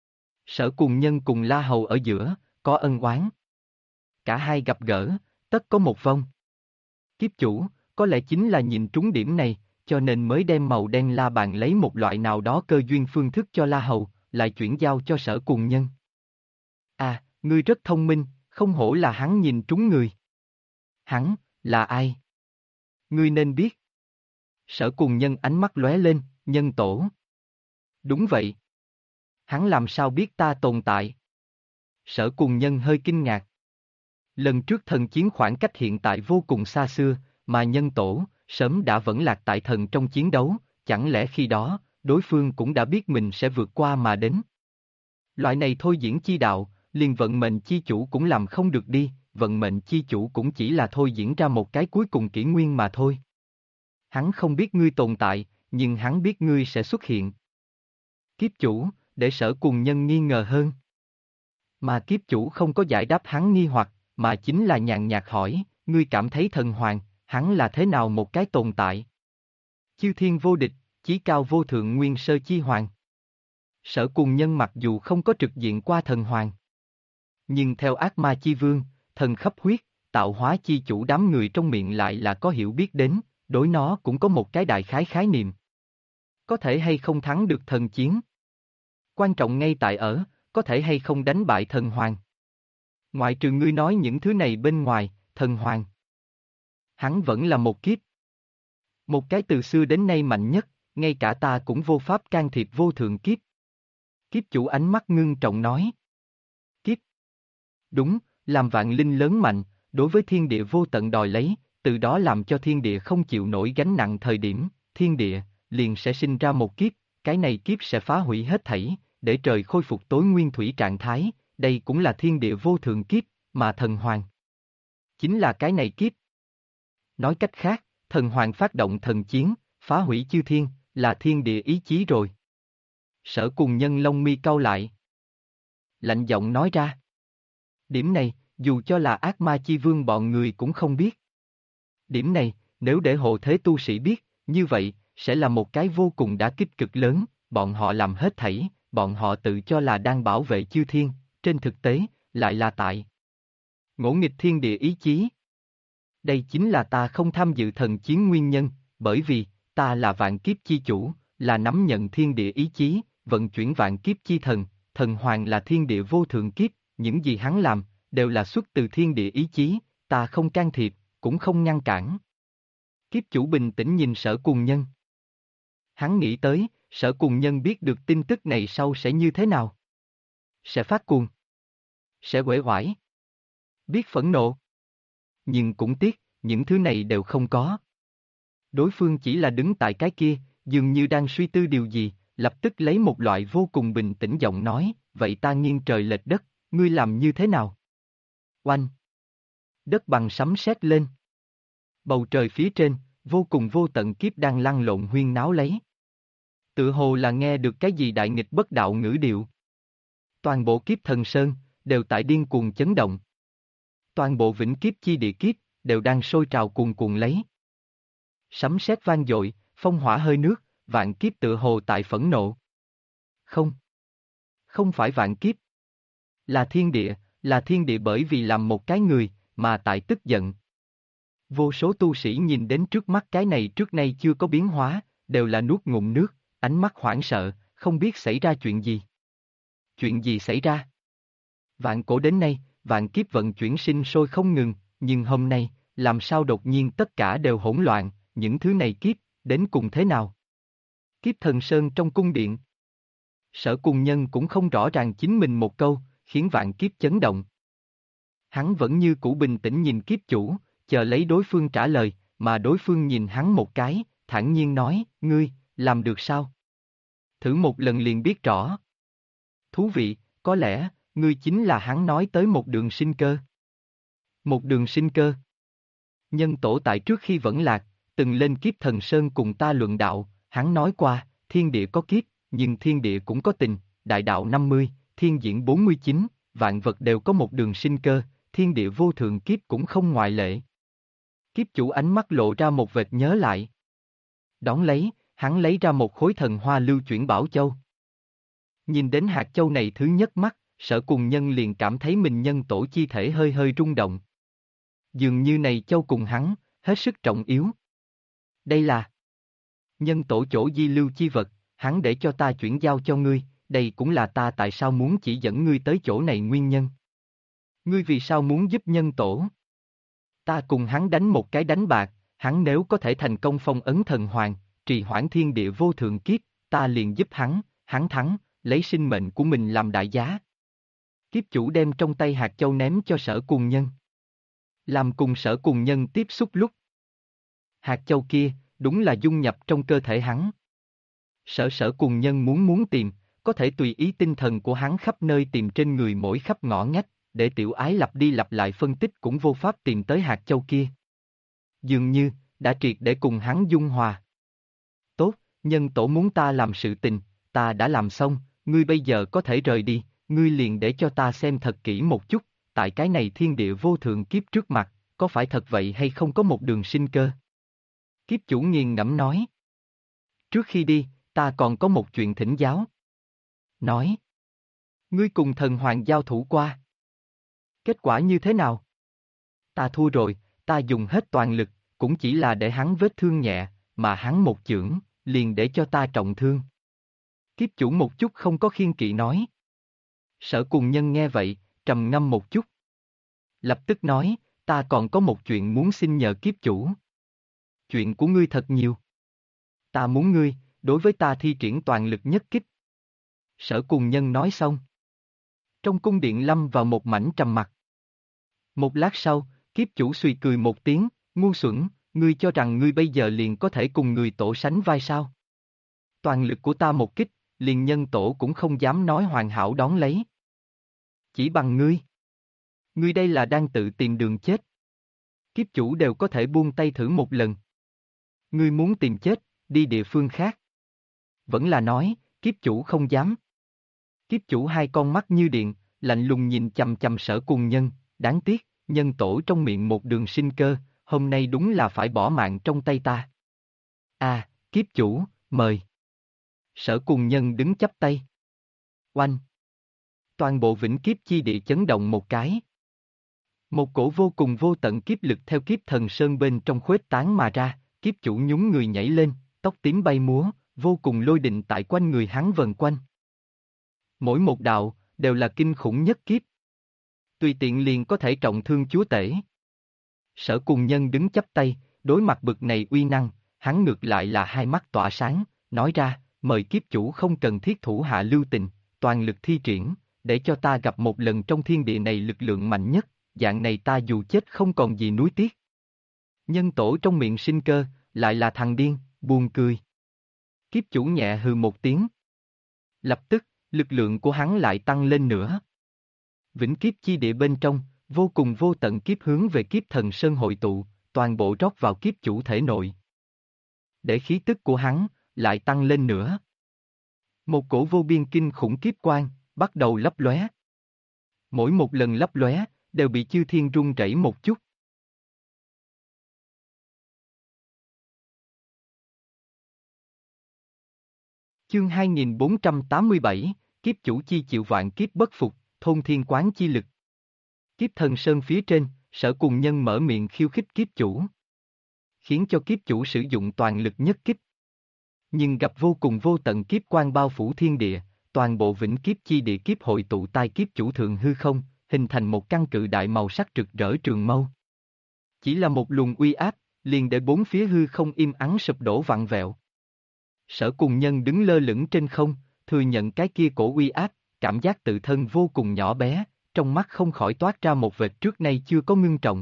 S1: Sở Cùng Nhân cùng la hầu ở giữa, có ân oán. Cả hai gặp gỡ, tất có một vong. Kiếp chủ, có lẽ chính là nhìn trúng điểm này, cho nên mới đem màu đen la bàn lấy một loại nào đó cơ duyên phương thức cho la hầu, lại chuyển giao cho Sở Cùng Nhân. À, ngươi rất thông minh, không hổ là hắn nhìn trúng người. Hắn, là ai? Ngươi nên biết. Sở Cùng Nhân ánh mắt lóe lên, nhân tổ. Đúng vậy. Hắn làm sao biết ta tồn tại? Sở Cùng Nhân hơi kinh ngạc. Lần trước thần chiến khoảng cách hiện tại vô cùng xa xưa, mà nhân tổ, sớm đã vẫn lạc tại thần trong chiến đấu, chẳng lẽ khi đó, đối phương cũng đã biết mình sẽ vượt qua mà đến. Loại này thôi diễn chi đạo, liền vận mệnh chi chủ cũng làm không được đi, vận mệnh chi chủ cũng chỉ là thôi diễn ra một cái cuối cùng kỷ nguyên mà thôi. Hắn không biết ngươi tồn tại, nhưng hắn biết ngươi sẽ xuất hiện. Kiếp chủ, để Sở Cùng Nhân nghi ngờ hơn. Mà kiếp chủ không có giải đáp hắn nghi hoặc, mà chính là nhàn nhạt hỏi, ngươi cảm thấy thần hoàng, hắn là thế nào một cái tồn tại? Chư thiên vô địch, chí cao vô thượng nguyên sơ chi hoàng. Sở Cùng Nhân mặc dù không có trực diện qua thần hoàng, nhưng theo ác ma chi vương, thần khắp huyết, tạo hóa chi chủ đám người trong miệng lại là có hiểu biết đến, đối nó cũng có một cái đại khái khái niệm. Có thể hay không thắng được thần chiến? Quan trọng ngay tại ở, có thể hay không đánh bại thần hoàng? Ngoại trừ ngươi nói những thứ này bên ngoài, thần hoàng. Hắn vẫn là một kiếp. Một cái từ xưa đến nay mạnh nhất, ngay cả ta cũng vô pháp can thiệp vô thượng kiếp. Kiếp chủ ánh mắt ngưng trọng nói. Kiếp. Đúng, làm vạn linh lớn mạnh, đối với thiên địa vô tận đòi lấy, từ đó làm cho thiên địa không chịu nổi gánh nặng thời điểm, thiên địa, liền sẽ sinh ra một kiếp, cái này kiếp sẽ phá hủy hết thảy, để trời khôi phục tối nguyên thủy trạng thái, đây cũng là thiên địa vô thượng kiếp, mà thần hoàng. Chính là cái này kiếp. Nói cách khác, thần hoàng phát động thần chiến, phá hủy chư thiên, là thiên địa ý chí rồi. Sở Cùng Nhân lông mi cau lại. Lạnh giọng nói ra. Điểm này, dù cho là ác ma chi vương bọn người cũng không biết. Điểm này, nếu để hộ thế tu sĩ biết, như vậy, sẽ là một cái vô cùng đả kích cực lớn, bọn họ làm hết thảy, bọn họ tự cho là đang bảo vệ chư thiên, trên thực tế, lại là tại ngỗ nghịch thiên địa ý chí. Đây chính là ta không tham dự thần chiến nguyên nhân, bởi vì, ta là vạn kiếp chi chủ, là nắm nhận thiên địa ý chí, vận chuyển vạn kiếp chi thần, thần hoàng là thiên địa vô thượng kiếp, những gì hắn làm, đều là xuất từ thiên địa ý chí, ta không can thiệp, cũng không ngăn cản. Kiếp chủ bình tĩnh nhìn Sở Cùng Nhân. Hắn nghĩ tới, Sở Cùng Nhân biết được tin tức này sau sẽ như thế nào. Sẽ phát cuồng. Sẽ uể oải. Biết phẫn nộ. Nhưng cũng tiếc, những thứ này đều không có. Đối phương chỉ là đứng tại cái kia, dường như đang suy tư điều gì, lập tức lấy một loại vô cùng bình tĩnh giọng nói, vậy ta nghiêng trời lệch đất, ngươi làm như thế nào? Oanh! Đất bằng sấm sét lên. Bầu trời phía trên, vô cùng vô tận kiếp đang lăn lộn huyên náo lấy. Tự hồ là nghe được cái gì đại nghịch bất đạo ngữ điệu. Toàn bộ kiếp thần sơn, đều tại điên cuồng chấn động. Toàn bộ vĩnh kiếp chi địa kiếp, đều đang sôi trào cuồn cuộn lấy. Sấm sét vang dội, phong hỏa hơi nước, vạn kiếp tự hồ tại phẫn nộ. Không. Không phải vạn kiếp. Là thiên địa bởi vì làm một cái người, mà tại tức giận. Vô số tu sĩ nhìn đến trước mắt cái này trước nay chưa có biến hóa, đều là nuốt ngụm nước, ánh mắt hoảng sợ, không biết xảy ra chuyện gì. Chuyện gì xảy ra? Vạn cổ đến nay, vạn kiếp vận chuyển sinh sôi không ngừng, nhưng hôm nay, làm sao đột nhiên tất cả đều hỗn loạn, những thứ này kiếp, đến cùng thế nào? Kiếp thần sơn trong cung điện. Sở Cùng Nhân cũng không rõ ràng chính mình một câu, khiến vạn kiếp chấn động. Hắn vẫn như cũ bình tĩnh nhìn kiếp chủ, chờ lấy đối phương trả lời, mà đối phương nhìn hắn một cái, thản nhiên nói, ngươi, làm được sao? Thử một lần liền biết rõ. Thú vị, có lẽ, ngươi chính là hắn nói tới một đường sinh cơ. Một đường sinh cơ. Nhân tổ tại trước khi vẫn lạc, từng lên kiếp thần sơn cùng ta luận đạo, hắn nói qua, thiên địa có kiếp, nhưng thiên địa cũng có tình, đại đạo 50, thiên diễn 49, vạn vật đều có một đường sinh cơ, thiên địa vô thượng kiếp cũng không ngoại lệ. Kiếp chủ ánh mắt lộ ra một vệt nhớ lại. Đón lấy, hắn lấy ra một khối thần hoa lưu chuyển bảo châu. Nhìn đến hạt châu này thứ nhất mắt, Sở Cùng Nhân liền cảm thấy mình nhân tổ chi thể hơi hơi rung động. Dường như này châu cùng hắn, hết sức trọng yếu. Đây là nhân tổ chỗ di lưu chi vật, hắn để cho ta chuyển giao cho ngươi, đây cũng là ta tại sao muốn chỉ dẫn ngươi tới chỗ này nguyên nhân. Ngươi vì sao muốn giúp nhân tổ? Ta cùng hắn đánh một cái đánh bạc, hắn nếu có thể thành công phong ấn thần hoàng, trì hoãn thiên địa vô thượng kiếp, ta liền giúp hắn thắng, lấy sinh mệnh của mình làm đại giá. Kiếp chủ đem trong tay hạt châu ném cho Sở Cùng Nhân. Làm cùng Sở Cùng Nhân tiếp xúc lúc. Hạt châu kia, đúng là dung nhập trong cơ thể hắn. Sở Cùng Nhân muốn tìm, có thể tùy ý tinh thần của hắn khắp nơi tìm trên người mỗi khắp ngõ ngách, để tiểu ái lặp đi lặp lại phân tích cũng vô pháp tìm tới hạt châu kia. Dường như, đã triệt để cùng hắn dung hòa. Tốt, nhân tổ muốn ta làm sự tình, ta đã làm xong, ngươi bây giờ có thể rời đi, ngươi liền để cho ta xem thật kỹ một chút, tại cái này thiên địa vô thượng kiếp trước mặt, có phải thật vậy hay không có một đường sinh cơ? Kiếp chủ nghiền ngẫm nói. Trước khi đi, ta còn có một chuyện thỉnh giáo. Nói. Ngươi cùng thần hoàng giao thủ qua. Kết quả như thế nào? Ta thua rồi, ta dùng hết toàn lực, cũng chỉ là để hắn vết thương nhẹ, mà hắn một chưởng, liền để cho ta trọng thương. Kiếp chủ một chút không có khiên kỵ nói. Sở Cùng Nhân nghe vậy, trầm ngâm một chút. Lập tức nói, ta còn có một chuyện muốn xin nhờ kiếp chủ. Chuyện của ngươi thật nhiều. Ta muốn ngươi, đối với ta thi triển toàn lực nhất kích. Sở Cùng Nhân nói xong. Trong cung điện lâm vào một mảnh trầm mặc. Một lát sau, kiếp chủ suy cười một tiếng, ngu xuẩn, ngươi cho rằng ngươi bây giờ liền có thể cùng người tổ sánh vai sao? Toàn lực của ta một kích, liền nhân tổ cũng không dám nói hoàn hảo đón lấy. Chỉ bằng ngươi. Ngươi đây là đang tự tìm đường chết. Kiếp chủ đều có thể buông tay thử một lần. Ngươi muốn tìm chết, đi địa phương khác. Vẫn là nói, kiếp chủ không dám. Kiếp chủ hai con mắt như điện, lạnh lùng nhìn chằm chằm Sở Cùng Nhân, đáng tiếc, nhân tổ trong miệng một đường sinh cơ, hôm nay đúng là phải bỏ mạng trong tay ta. À, kiếp chủ, mời. Sở Cùng Nhân đứng chắp tay. Oanh. Toàn bộ vĩnh kiếp chi địa chấn động một cái. Một cổ vô cùng vô tận kiếp lực theo kiếp thần sơn bên trong khuếch tán mà ra, kiếp chủ nhún người nhảy lên, tóc tím bay múa, vô cùng lôi định tại quanh người hắn vần quanh. Mỗi một đạo, đều là kinh khủng nhất kiếp. Tùy tiện liền có thể trọng thương chúa tể. Sở Cùng Nhân đứng chắp tay, đối mặt bực này uy năng, hắn ngược lại là hai mắt tỏa sáng, nói ra, mời kiếp chủ không cần thiết thủ hạ lưu tình, toàn lực thi triển, để cho ta gặp một lần trong thiên địa này lực lượng mạnh nhất, dạng này ta dù chết không còn gì nuối tiếc. Nhân tổ trong miệng sinh cơ, lại là thằng điên, buồn cười. Kiếp chủ nhẹ hừ một tiếng. Lập tức, lực lượng của hắn lại tăng lên nữa. Vĩnh kiếp chi địa bên trong, vô cùng vô tận kiếp hướng về kiếp thần sơn hội tụ, toàn bộ rót vào kiếp chủ thể nội. Để khí tức của hắn, lại tăng lên nữa. Một cổ vô biên kinh khủng kiếp quang, bắt đầu lấp lóe. Mỗi một lần lấp lóe, đều bị chư thiên rung rẩy một chút. Chương 2487, kiếp chủ chi chịu vạn kiếp bất phục, thôn thiên quán chi lực. Kiếp thần sơn phía trên, Sở Cùng Nhân mở miệng khiêu khích kiếp chủ. Khiến cho kiếp chủ sử dụng toàn lực nhất kích. Nhưng gặp vô cùng vô tận kiếp quang bao phủ thiên địa, toàn bộ vĩnh kiếp chi địa kiếp hội tụ tai kiếp chủ thượng hư không, hình thành một căn cự đại màu sắc rực rỡ trường mâu. Chỉ là một luồng uy áp, liền để bốn phía hư không im ắng sụp đổ vặn vẹo. Sở Cùng Nhân đứng lơ lửng trên không, thừa nhận cái kia cổ uy áp, cảm giác tự thân vô cùng nhỏ bé, trong mắt không khỏi toát ra một vệt trước nay chưa có ngưng trọng.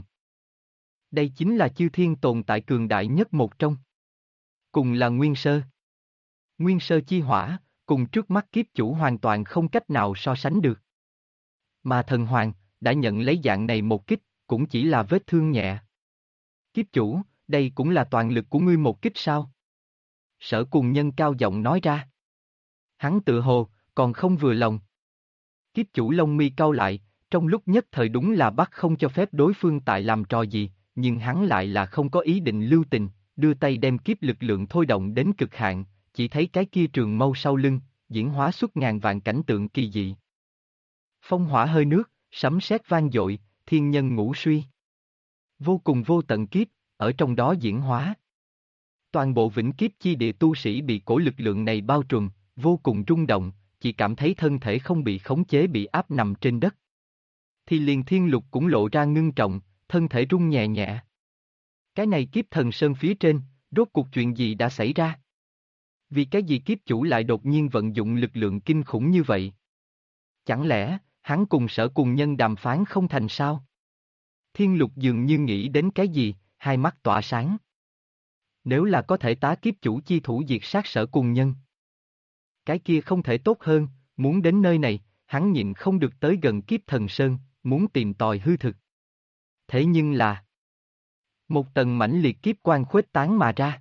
S1: Đây chính là chư thiên tồn tại cường đại nhất một trong. Cùng là Nguyên Sơ. Nguyên Sơ chi hỏa, cùng trước mắt kiếp chủ hoàn toàn không cách nào so sánh được. Mà thần hoàng, đã nhận lấy dạng này một kích, cũng chỉ là vết thương nhẹ. Kiếp chủ, đây cũng là toàn lực của ngươi một kích sao? Sở Cùng Nhân cao giọng nói ra. Hắn tự hồ, còn không vừa lòng. Kiếp chủ lông mi cau lại, trong lúc nhất thời đúng là bắt không cho phép đối phương tại làm trò gì, nhưng hắn lại là không có ý định lưu tình, đưa tay đem kiếp lực lượng thôi động đến cực hạn, chỉ thấy cái kia trường mâu sau lưng, diễn hóa xuất ngàn vạn cảnh tượng kỳ dị. Phong hỏa hơi nước, sấm sét vang dội, thiên nhân ngủ suy. Vô cùng vô tận kiếp, ở trong đó diễn hóa. Toàn bộ vĩnh kiếp chi địa tu sĩ bị cổ lực lượng này bao trùm, vô cùng rung động, chỉ cảm thấy thân thể không bị khống chế bị áp nằm trên đất. Thì liền thiên lục cũng lộ ra ngưng trọng, thân thể rung nhẹ nhẹ. Cái này kiếp thần sơn phía trên, rốt cuộc chuyện gì đã xảy ra? Vì cái gì kiếp chủ lại đột nhiên vận dụng lực lượng kinh khủng như vậy? Chẳng lẽ, hắn cùng Sở Cùng Nhân đàm phán không thành sao? Thiên lục dường như nghĩ đến cái gì, hai mắt tỏa sáng. Nếu là có thể tá kiếp chủ chi thủ diệt sát Sở Cùng Nhân. Cái kia không thể tốt hơn, muốn đến nơi này, hắn nhịn không được tới gần kiếp thần sơn, muốn tìm tòi hư thực. Thế nhưng là một tầng mãnh liệt kiếp quang khuếch tán mà ra.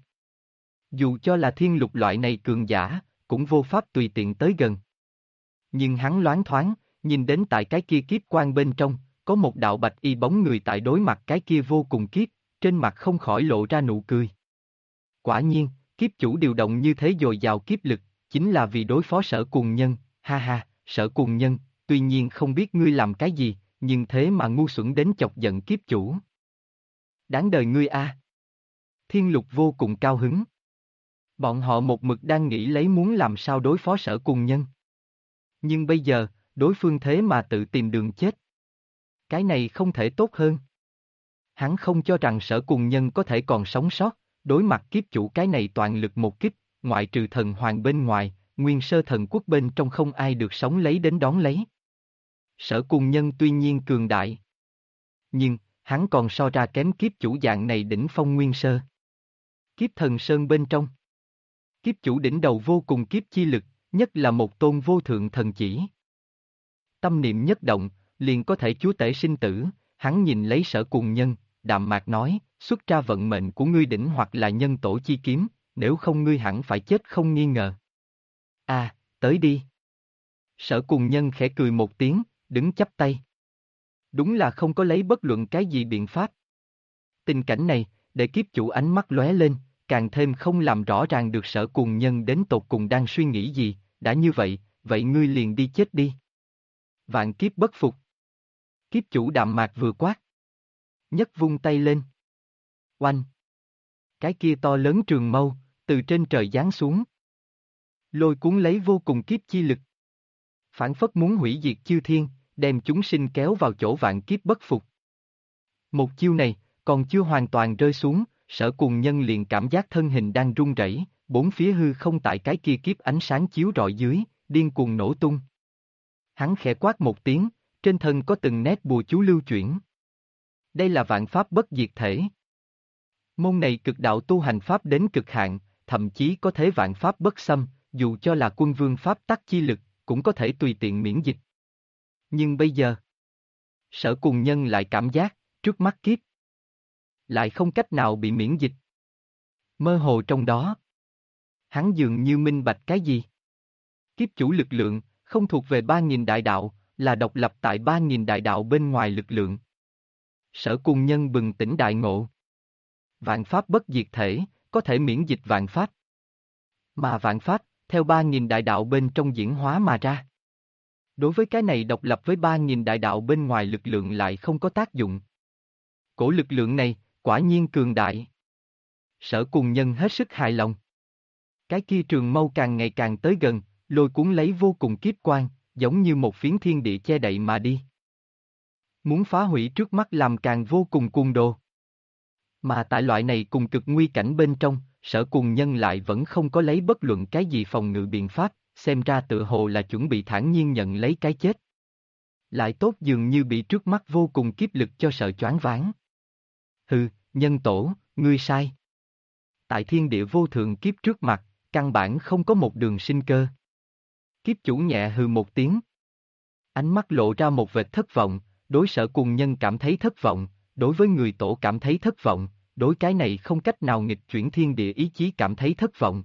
S1: Dù cho là thiên lục loại này cường giả, cũng vô pháp tùy tiện tới gần. Nhưng hắn loáng thoáng, nhìn đến tại cái kia kiếp quang bên trong, có một đạo bạch y bóng người tại đối mặt cái kia vô cùng kiếp, trên mặt không khỏi lộ ra nụ cười. Quả nhiên, kiếp chủ điều động như thế dồi dào kiếp lực, chính là vì đối phó Sở Cùng Nhân, ha ha, Sở Cùng Nhân, tuy nhiên không biết ngươi làm cái gì, nhưng thế mà ngu xuẩn đến chọc giận kiếp chủ. Đáng đời ngươi a. Thiên lục vô cùng cao hứng. Bọn họ một mực đang nghĩ lấy muốn làm sao đối phó Sở Cùng Nhân. Nhưng bây giờ, đối phương thế mà tự tìm đường chết. Cái này không thể tốt hơn. Hắn không cho rằng Sở Cùng Nhân có thể còn sống sót, đối mặt kiếp chủ cái này toàn lực một kích, ngoại trừ thần hoàng bên ngoài, Nguyên Sơ thần quốc bên trong không ai được sống lấy đến đón lấy. Sở Cùng Nhân tuy nhiên cường đại. Nhưng, hắn còn so ra kém kiếp chủ dạng này đỉnh phong Nguyên Sơ. Kiếp thần sơn bên trong. Kiếp chủ đỉnh đầu vô cùng kiếp chi lực, nhất là một tôn vô thượng thần chỉ. Tâm niệm nhất động, liền có thể chúa tể sinh tử, hắn nhìn lấy Sở Cùng Nhân, đạm mạc nói, xuất ra vận mệnh của ngươi đỉnh hoặc là nhân tổ chi kiếm, nếu không ngươi hẳn phải chết không nghi ngờ. Tới đi. Sở Cùng Nhân khẽ cười một tiếng, đứng chắp tay. Đúng là không có lấy bất luận cái gì biện pháp. Tình cảnh này, để kiếp chủ ánh mắt lóe lên, càng thêm không làm rõ ràng được Sở Cùng Nhân đến tột cùng đang suy nghĩ gì, đã như vậy, vậy ngươi liền đi chết đi. Vạn kiếp bất phục. Kiếp chủ đạm mạc vừa quát. Nhất vung tay lên. Oanh. Cái kia to lớn trường mâu, từ trên trời giáng xuống. Lôi cuốn lấy vô cùng kiếp chi lực. Phản phất muốn hủy diệt chư thiên, đem chúng sinh kéo vào chỗ vạn kiếp bất phục. Một chiêu này, còn chưa hoàn toàn rơi xuống, Sở Cùng Nhân liền cảm giác thân hình đang rung rẩy, bốn phía hư không tại cái kia kiếp ánh sáng chiếu rọi dưới, điên cuồng nổ tung. Hắn khẽ quát một tiếng, trên thân có từng nét bùa chú lưu chuyển. Đây là vạn pháp bất diệt thể. Môn này cực đạo tu hành pháp đến cực hạn, thậm chí có thể vạn pháp bất xâm, dù cho là quân vương pháp tắc chi lực, cũng có thể tùy tiện miễn dịch. Nhưng bây giờ, Sở Cùng Nhân lại cảm giác, trước mắt kiếp, lại không cách nào bị miễn dịch. Mơ hồ trong đó, hắn dường như minh bạch cái gì? Kiếp chủ lực lượng, không thuộc về 3.000 đại đạo, là độc lập tại 3.000 đại đạo bên ngoài lực lượng. Sở Cùng Nhân bừng tỉnh đại ngộ. Vạn pháp bất diệt thể, có thể miễn dịch vạn pháp. Mà vạn pháp, theo 3.000 đại đạo bên trong diễn hóa mà ra. Đối với cái này độc lập với 3.000 đại đạo bên ngoài lực lượng lại không có tác dụng. Cổ lực lượng này, quả nhiên cường đại. Sở Cùng Nhân hết sức hài lòng. Cái kia trường mâu càng ngày càng tới gần, lôi cuốn lấy vô cùng kiếp quang, giống như một phiến thiên địa che đậy mà đi. Muốn phá hủy trước mắt làm càng vô cùng cuồng đồ. Mà tại loại này cùng cực nguy cảnh bên trong, Sở Cùng Nhân lại vẫn không có lấy bất luận cái gì phòng ngự biện pháp, xem ra tựa hồ là chuẩn bị thản nhiên nhận lấy cái chết. Lại tốt dường như bị trước mắt vô cùng kiếp lực cho sợ choáng váng. Hừ, nhân tổ, ngươi sai. Tại thiên địa vô thượng kiếp trước mặt, căn bản không có một đường sinh cơ. Kiếp chủ nhẹ hừ một tiếng. Ánh mắt lộ ra một vệt thất vọng, đối Sở Cùng Nhân cảm thấy thất vọng, đối với người tổ cảm thấy thất vọng, đối cái này không cách nào nghịch chuyển thiên địa ý chí cảm thấy thất vọng.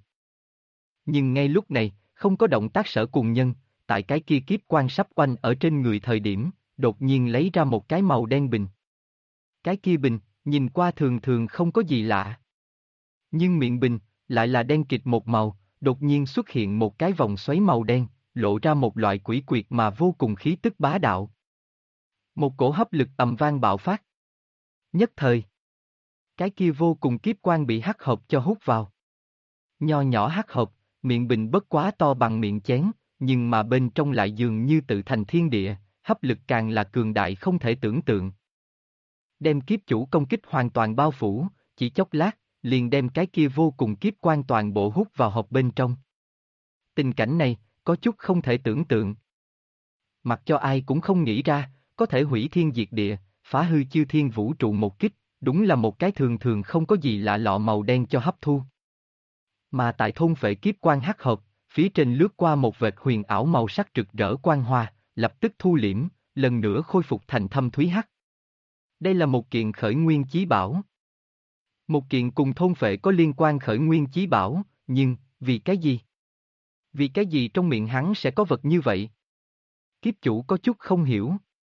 S1: Nhưng ngay lúc này, không có động tác Sở Cùng Nhân, tại cái kia kiếp quan sắp oanh ở trên người thời điểm, đột nhiên lấy ra một cái màu đen bình. Cái kia bình, nhìn qua thường thường không có gì lạ. Nhưng miệng bình, lại là đen kịt một màu, đột nhiên xuất hiện một cái vòng xoáy màu đen, lộ ra một loại quỷ quyệt mà vô cùng khí tức bá đạo. Một cổ hấp lực ầm vang bạo phát. Nhất thời, cái kia vô cùng kiếp quan bị hắc hộp cho hút vào. Nho nhỏ hắc hộp, miệng bình bất quá to bằng miệng chén, nhưng mà bên trong lại dường như tự thành thiên địa, hấp lực càng là cường đại không thể tưởng tượng. Đem kiếp chủ công kích hoàn toàn bao phủ, chỉ chốc lát, liền đem cái kia vô cùng kiếp quan toàn bộ hút vào hộp bên trong. Tình cảnh này, có chút không thể tưởng tượng. Mặc cho ai cũng không nghĩ ra, có thể hủy thiên diệt địa, phá hư chư thiên vũ trụ một kích, đúng là một cái thường thường không có gì lạ lọ màu đen cho hấp thu. Mà tại thôn phệ kiếp quan hắc hộp, phía trên lướt qua một vệt huyền ảo màu sắc rực rỡ quang hoa, lập tức thu liễm, lần nữa khôi phục thành thâm thúy hắc. Đây là một kiện khởi nguyên chí bảo. Một kiện cùng thôn phệ có liên quan khởi nguyên chí bảo, nhưng, vì cái gì? Vì cái gì trong miệng hắn sẽ có vật như vậy? Kiếp chủ có chút không hiểu.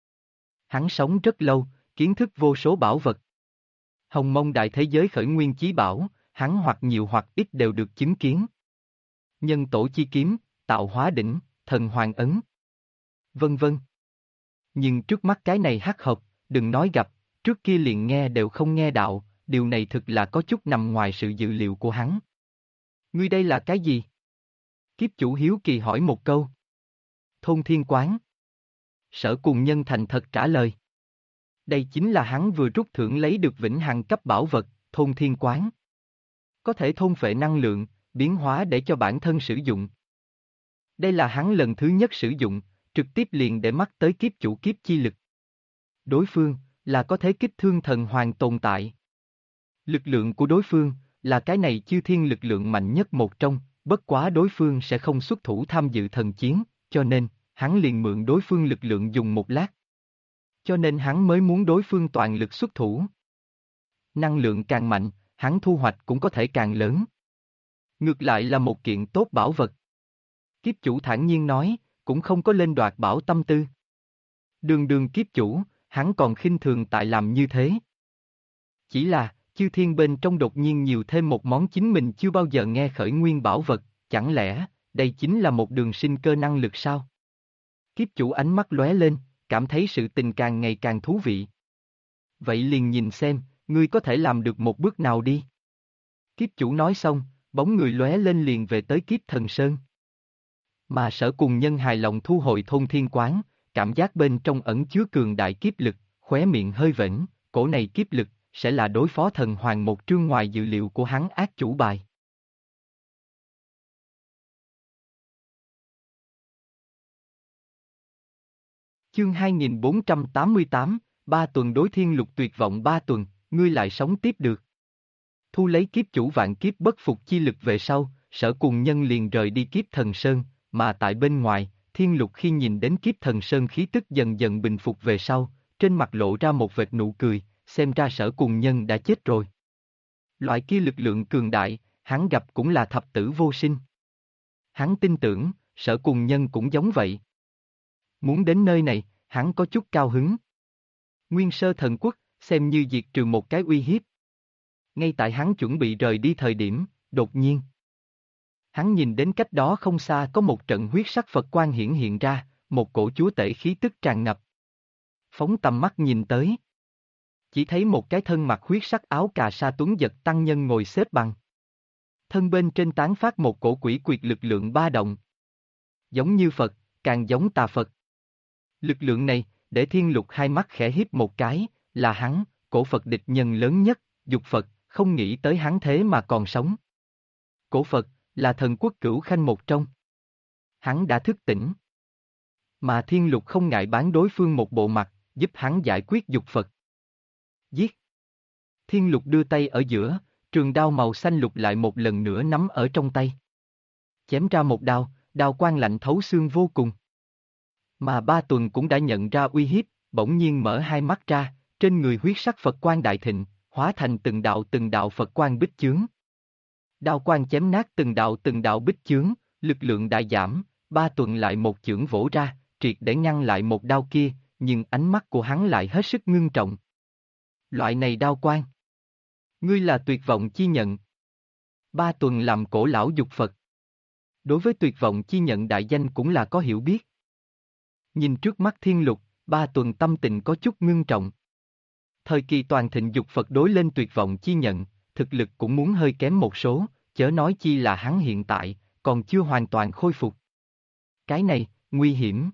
S1: Hắn sống rất lâu, kiến thức vô số bảo vật. Hồng mông đại thế giới khởi nguyên chí bảo, hắn hoặc nhiều hoặc ít đều được chứng kiến. Nhân tổ chi kiếm, tạo hóa đỉnh, thần hoàng ấn, vân vân. Nhưng trước mắt cái này hắc hộp, đừng nói gặp, trước kia liền nghe đều không nghe đạo, điều này thực là có chút nằm ngoài sự dự liệu của hắn. Ngươi đây là cái gì? Kiếp chủ hiếu kỳ hỏi một câu. Thôn thiên quán. Sở Cùng Nhân thành thật trả lời. Đây chính là hắn vừa rút thưởng lấy được vĩnh hằng cấp bảo vật, thôn thiên quán. Có thể thôn phệ năng lượng, biến hóa để cho bản thân sử dụng. Đây là hắn lần thứ nhất sử dụng, trực tiếp liền để mắt tới kiếp chủ kiếp chi lực. Đối phương, là có thể kích thương thần hoàng tồn tại. Lực lượng của đối phương, là cái này chư thiên lực lượng mạnh nhất một trong, bất quá đối phương sẽ không xuất thủ tham dự thần chiến, cho nên, hắn liền mượn đối phương lực lượng dùng một lát. Cho nên hắn mới muốn đối phương toàn lực xuất thủ. Năng lượng càng mạnh, hắn thu hoạch cũng có thể càng lớn. Ngược lại là một kiện tốt bảo vật. Kiếp chủ thản nhiên nói, cũng không có lên đoạt bảo tâm tư. Đường đường kiếp chủ, hắn còn khinh thường tại làm như thế. Chỉ là, chư thiên bên trong đột nhiên nhiều thêm một món chính mình chưa bao giờ nghe khởi nguyên bảo vật, chẳng lẽ, đây chính là một đường sinh cơ năng lực sao? Kiếp chủ ánh mắt lóe lên, cảm thấy sự tình càng ngày càng thú vị. Vậy liền nhìn xem, ngươi có thể làm được một bước nào đi. Kiếp chủ nói xong, bóng người lóe lên liền về tới kiếp thần sơn. Mà Sở Cùng Nhân hài lòng thu hồi thôn thiên quán, cảm giác bên trong ẩn chứa cường đại kiếp lực, khóe miệng hơi vểnh, cổ này kiếp lực, sẽ là đối phó thần hoàng một trương ngoài dự liệu của hắn ác chủ bài. Chương 2488, 3 tuần đối thiên lục tuyệt vọng 3 tuần, ngươi lại sống tiếp được. Thu lấy kiếp chủ vạn kiếp bất phục chi lực về sau, Sở Cùng Nhân liền rời đi kiếp thần sơn, mà tại bên ngoài, thiên lục khi nhìn đến kiếp thần sơn khí tức dần dần bình phục về sau, trên mặt lộ ra một vệt nụ cười, xem ra Sở Cùng Nhân đã chết rồi. Loại kia lực lượng cường đại, hắn gặp cũng là thập tử vô sinh. Hắn tin tưởng, Sở Cùng Nhân cũng giống vậy. Muốn đến nơi này, hắn có chút cao hứng. Nguyên Sơ Thần Quốc, xem như diệt trừ một cái uy hiếp. Ngay tại hắn chuẩn bị rời đi thời điểm, đột nhiên. Hắn nhìn đến cách đó không xa có một trận huyết sắc Phật quang hiện ra, một cổ chúa tể khí tức tràn ngập. Phóng tầm mắt nhìn tới. Chỉ thấy một cái thân mặc huyết sắc áo cà sa tuấn giật tăng nhân ngồi xếp bằng. Thân bên trên tán phát một cổ quỷ quyệt lực lượng ba động. Giống như Phật, càng giống tà Phật. Lực lượng này, để thiên lục hai mắt khẽ híp một cái, là hắn, cổ Phật địch nhân lớn nhất, dục Phật, không nghĩ tới hắn thế mà còn sống. Cổ Phật, là thần quốc cửu khanh một trong. Hắn đã thức tỉnh. Mà thiên lục không ngại bán đối phương một bộ mặt, giúp hắn giải quyết dục Phật. Giết. Thiên lục đưa tay ở giữa, trường đao màu xanh lục lại một lần nữa nắm ở trong tay. Chém ra một đao, đao quang lạnh thấu xương vô cùng. Mà ba tuần cũng đã nhận ra uy hiếp, bỗng nhiên mở hai mắt ra, trên người huyết sắc Phật quang đại thịnh, hóa thành từng đạo Phật quang bích chướng. Đao quang chém nát từng đạo bích chướng, lực lượng đại giảm, ba tuần lại một chưởng vỗ ra, triệt để ngăn lại một đao kia, nhưng ánh mắt của hắn lại hết sức ngưng trọng. Loại này đao quang. Ngươi là tuyệt vọng chi nhận. Ba tuần làm cổ lão dục Phật. Đối với tuyệt vọng chi nhận đại danh cũng là có hiểu biết. Nhìn trước mắt thiên lục, ba tuần tâm tình có chút ngưng trọng. Thời kỳ toàn thịnh dục Phật đối lên tuyệt vọng chi nhận, thực lực cũng muốn hơi kém một số, chớ nói chi là hắn hiện tại, còn chưa hoàn toàn khôi phục. Cái này, nguy hiểm.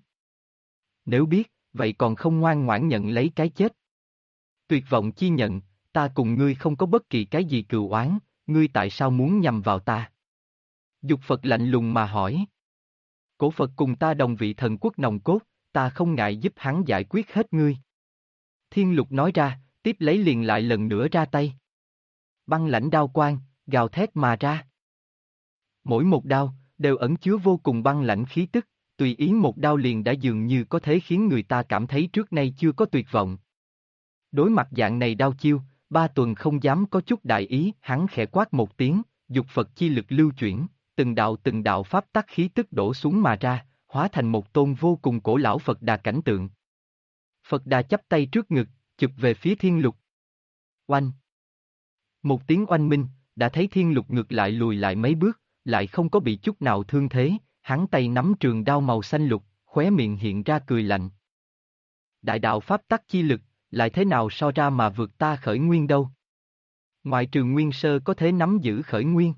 S1: Nếu biết, vậy còn không ngoan ngoãn nhận lấy cái chết. Tuyệt vọng chi nhận, ta cùng ngươi không có bất kỳ cái gì cừu oán, ngươi tại sao muốn nhằm vào ta? Dục Phật lạnh lùng mà hỏi. Cổ Phật cùng ta đồng vị thần quốc nòng cốt, ta không ngại giúp hắn giải quyết hết ngươi. Thiên lục nói ra, tiếp lấy liền lại lần nữa ra tay. Băng lãnh đao quang, gào thét mà ra. Mỗi một đao, đều ẩn chứa vô cùng băng lãnh khí tức, tùy ý một đao liền đã dường như có thể khiến người ta cảm thấy trước nay chưa có tuyệt vọng. Đối mặt dạng này đao chiêu, ba tuần không dám có chút đại ý, hắn khẽ quát một tiếng, dục Phật chi lực lưu chuyển, từng đạo pháp tắc khí tức đổ xuống mà ra, hóa thành một tôn vô cùng cổ lão Phật Đà cảnh tượng. Phật Đà chắp tay trước ngực, chụp về phía thiên lục. Oanh! Một tiếng oanh minh, đã thấy thiên lục ngược lại lùi lại mấy bước, lại không có bị chút nào thương thế, hắn tay nắm trường đao màu xanh lục, khóe miệng hiện ra cười lạnh. Đại đạo pháp tắc chi lực, lại thế nào so ra mà vượt ta khởi nguyên đâu? Ngoại trừ nguyên sơ có thể nắm giữ khởi nguyên.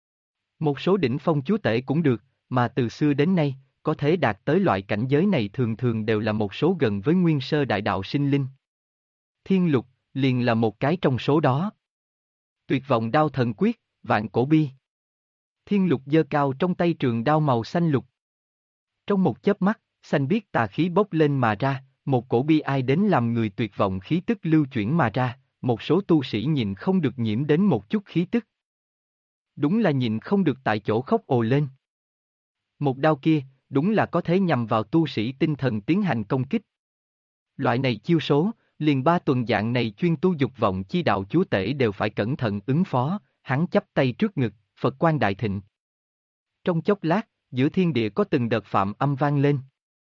S1: Một số đỉnh phong chúa tể cũng được, mà từ xưa đến nay, có thể đạt tới loại cảnh giới này thường thường đều là một số gần với nguyên sơ đại đạo sinh linh. Thiên lục, liền là một cái trong số đó. Tuyệt vọng đao thần quyết, vạn cổ bi. Thiên lục giơ cao trong tay trường đao màu xanh lục. Trong một chớp mắt, xanh biếc tà khí bốc lên mà ra, một cổ bi ai đến làm người tuyệt vọng khí tức lưu chuyển mà ra, một số tu sĩ nhìn không được nhiễm đến một chút khí tức. Đúng là nhìn không được tại chỗ khóc ồ lên. Một đao kia, đúng là có thể nhằm vào tu sĩ tinh thần tiến hành công kích. Loại này chiêu số, liền ba tuần dạng này chuyên tu dục vọng chi đạo chúa tể đều phải cẩn thận ứng phó, hắn chắp tay trước ngực, Phật quang đại thịnh. Trong chốc lát, giữa thiên địa có từng đợt phạm âm vang lên.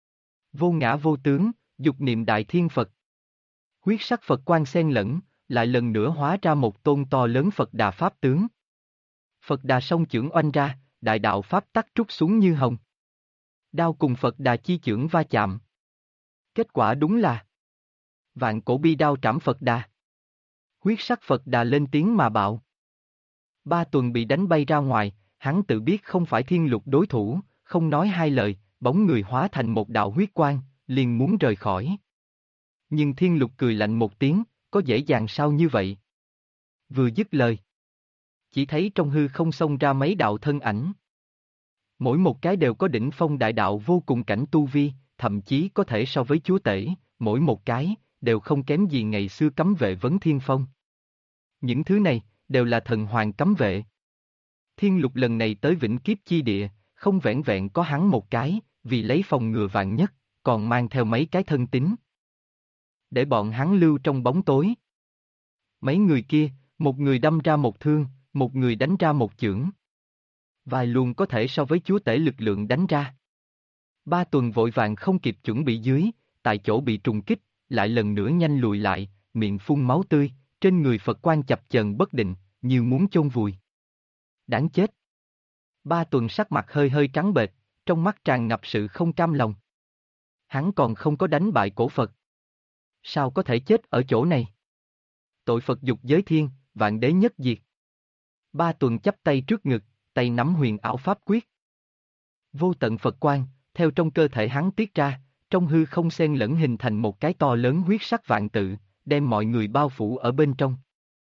S1: Vô ngã vô tướng, dục niệm đại thiên Phật. Huyết sắc Phật quang xen lẫn, lại lần nữa hóa ra một tôn to lớn Phật Đà Pháp tướng. Phật Đà song chưởng oanh ra, đại đạo Pháp tắc trút xuống như hồng. Đao cùng Phật Đà chi chưởng va chạm. Kết quả đúng là vạn cổ bi đao trảm Phật Đà. Huyết sắc Phật Đà lên tiếng mà bạo. Ba tuần bị đánh bay ra ngoài, hắn tự biết không phải thiên lục đối thủ, không nói hai lời, bóng người hóa thành một đạo huyết quang, liền muốn rời khỏi. Nhưng thiên lục cười lạnh một tiếng, có dễ dàng sao như vậy? Vừa dứt lời, chỉ thấy trong hư không xông ra mấy đạo thân ảnh. Mỗi một cái đều có đỉnh phong đại đạo vô cùng cảnh tu vi, thậm chí có thể so với chúa tể, mỗi một cái, đều không kém gì ngày xưa cấm vệ Vấn Thiên Phong. Những thứ này, đều là thần hoàng cấm vệ. Thiên Lục lần này tới Vĩnh Kiếp Chi Địa, không vẻn vẹn có hắn một cái, vì lấy phòng ngừa vạn nhất, còn mang theo mấy cái thân tín. Để bọn hắn lưu trong bóng tối. Mấy người kia, một người đâm ra một thương, một người đánh ra một chưởng. Vài luồng có thể so với chúa tể lực lượng đánh ra. Ba Tuần vội vàng không kịp chuẩn bị dưới, tại chỗ bị trùng kích, lại lần nữa nhanh lùi lại, miệng phun máu tươi, trên người Phật quan chập chờn bất định, như muốn chôn vùi. Đáng chết! Ba Tuần sắc mặt hơi hơi trắng bệch, trong mắt tràn ngập sự không cam lòng. Hắn còn không có đánh bại cổ Phật. Sao có thể chết ở chỗ này? Tội Phật dục giới thiên, vạn đế nhất diệt. Ba Tuần chắp tay trước ngực, tay nắm huyền ảo pháp quyết. Vô tận Phật quang, theo trong cơ thể hắn tiết ra, trong hư không xen lẫn hình thành một cái to lớn huyết sắc vạn tự, đem mọi người bao phủ ở bên trong.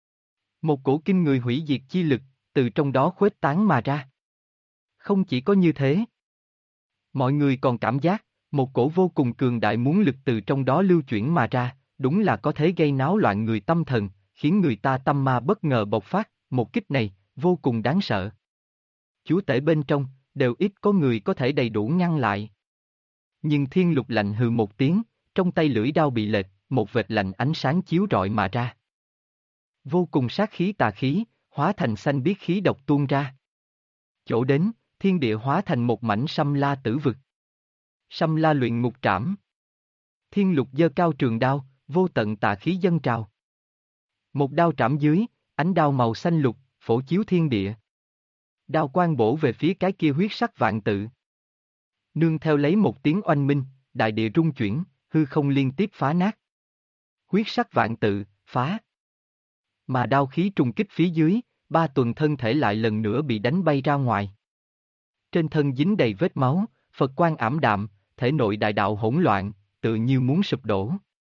S1: Một cổ kinh người hủy diệt chi lực, từ trong đó khuếch tán mà ra. Không chỉ có như thế. Mọi người còn cảm giác, một cổ vô cùng cường đại muốn lực từ trong đó lưu chuyển mà ra, đúng là có thể gây náo loạn người tâm thần, khiến người ta tâm ma bất ngờ bộc phát, một kích này, vô cùng đáng sợ. Chúa tể bên trong, đều ít có người có thể đầy đủ ngăn lại. Nhưng Thiên Lục lạnh hừ một tiếng, trong tay lưỡi đao bị lệch, một vệt lạnh ánh sáng chiếu rọi mà ra. Vô cùng sát khí tà khí, hóa thành xanh biếc khí độc tuôn ra. Chỗ đến, thiên địa hóa thành một mảnh Sâm La tử vực. Sâm La luyện ngục trảm. Thiên Lục giơ cao trường đao, vô tận tà khí dâng trào. Một đao trảm dưới, ánh đao màu xanh lục, phổ chiếu thiên địa. Đao quang bổ về phía cái kia huyết sắc vạn tự. Nương theo lấy một tiếng oanh minh, đại địa rung chuyển, hư không liên tiếp phá nát. Huyết sắc vạn tự, phá. Mà đao khí trùng kích phía dưới, Ba Tuần thân thể lại lần nữa bị đánh bay ra ngoài. Trên thân dính đầy vết máu, Phật quang ảm đạm, thể nội đại đạo hỗn loạn, tự như muốn sụp đổ.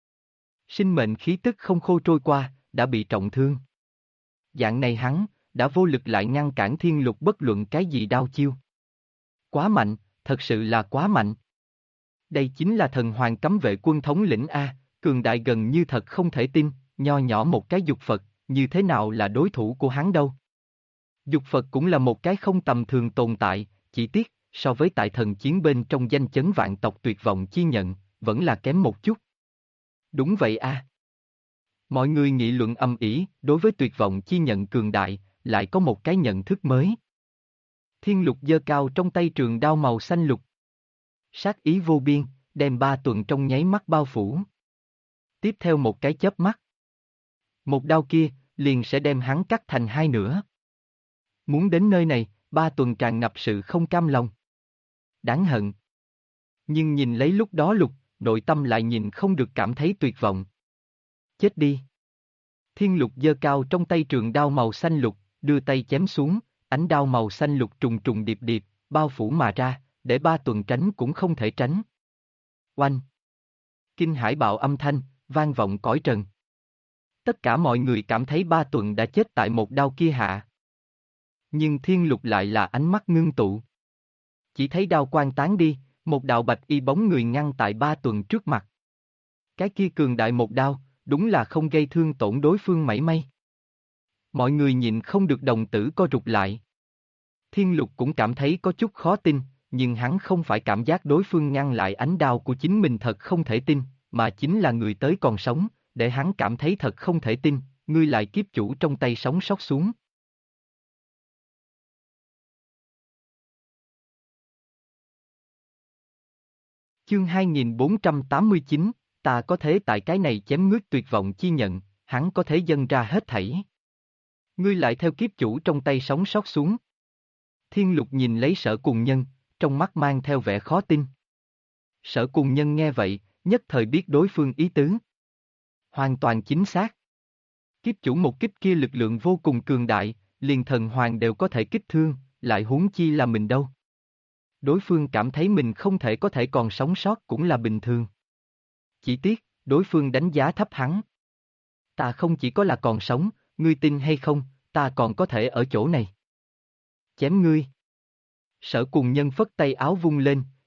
S1: Sinh mệnh khí tức không khô trôi qua, đã bị trọng thương. Dạng này hắn, đã vô lực lại ngăn cản Thiên Lục bất luận cái gì đao chiêu. Quá mạnh, thật sự là quá mạnh. Đây chính là thần hoàng cấm vệ quân thống lĩnh A, cường đại gần như thật không thể tin, nho nhỏ một cái dục Phật, như thế nào là đối thủ của hắn đâu. Dục Phật cũng là một cái không tầm thường tồn tại, chỉ tiếc, so với tại thần chiến bên trong danh chấn vạn tộc tuyệt vọng chi nhận, vẫn là kém một chút. Đúng vậy a. Mọi người nghị luận âm ỉ, đối với tuyệt vọng chi nhận cường đại, lại có một cái nhận thức mới. Thiên Lục giơ cao trong tay trường đao màu xanh lục. Sát ý vô biên, đem Ba Tuần trong nháy mắt bao phủ. Tiếp theo một cái chớp mắt. Một đao kia, liền sẽ đem hắn cắt thành hai nửa. Muốn đến nơi này, Ba Tuần tràn ngập sự không cam lòng. Đáng hận. Nhưng nhìn lấy lúc đó Lục, nội tâm lại nhìn không được cảm thấy tuyệt vọng. Chết đi. Thiên Lục giơ cao trong tay trường đao màu xanh lục, đưa tay chém xuống, ánh đao màu xanh lục trùng trùng điệp điệp, bao phủ mà ra, để Ba Tuần tránh cũng không thể tránh. Oanh! Kinh hải bạo âm thanh, vang vọng cõi trần. Tất cả mọi người cảm thấy Ba Tuần đã chết tại một đao kia hạ. Nhưng Thiên Lục lại là ánh mắt ngưng tụ. Chỉ thấy đao quang tán đi, một đạo bạch y bóng người ngăn tại Ba Tuần trước mặt. Cái kia cường đại một đao, đúng là không gây thương tổn đối phương mảy may. Mọi người nhìn không được đồng tử co rụt lại. Thiên Lục cũng cảm thấy có chút khó tin, nhưng hắn không phải cảm giác đối phương ngăn lại ánh đao của chính mình thật không thể tin, mà chính là người tới còn sống, để hắn cảm thấy thật không thể tin, ngươi lại kiếp chủ trong tay sống sót xuống. Chương 2489, ta có thể tại cái này chém ngước tuyệt vọng chi nhận, hắn có thể dâng ra hết thảy. Ngươi lại theo kiếp chủ trong tay sống sót xuống. Thiên Lục nhìn lấy Sở Cùng Nhân, trong mắt mang theo vẻ khó tin. Sở Cùng Nhân nghe vậy, nhất thời biết đối phương ý tứ. Hoàn toàn chính xác. Kiếp chủ một kích kia lực lượng vô cùng cường đại, liền thần hoàng đều có thể kích thương, lại huống chi là mình đâu. Đối phương cảm thấy mình không thể có thể còn sống sót cũng là bình thường. Chỉ tiếc, đối phương đánh giá thấp hắn. Ta không chỉ có là còn sống, ngươi tin hay không, ta còn có thể ở chỗ này. Chém ngươi. Sở Cùng Nhân phất tay áo vung lên,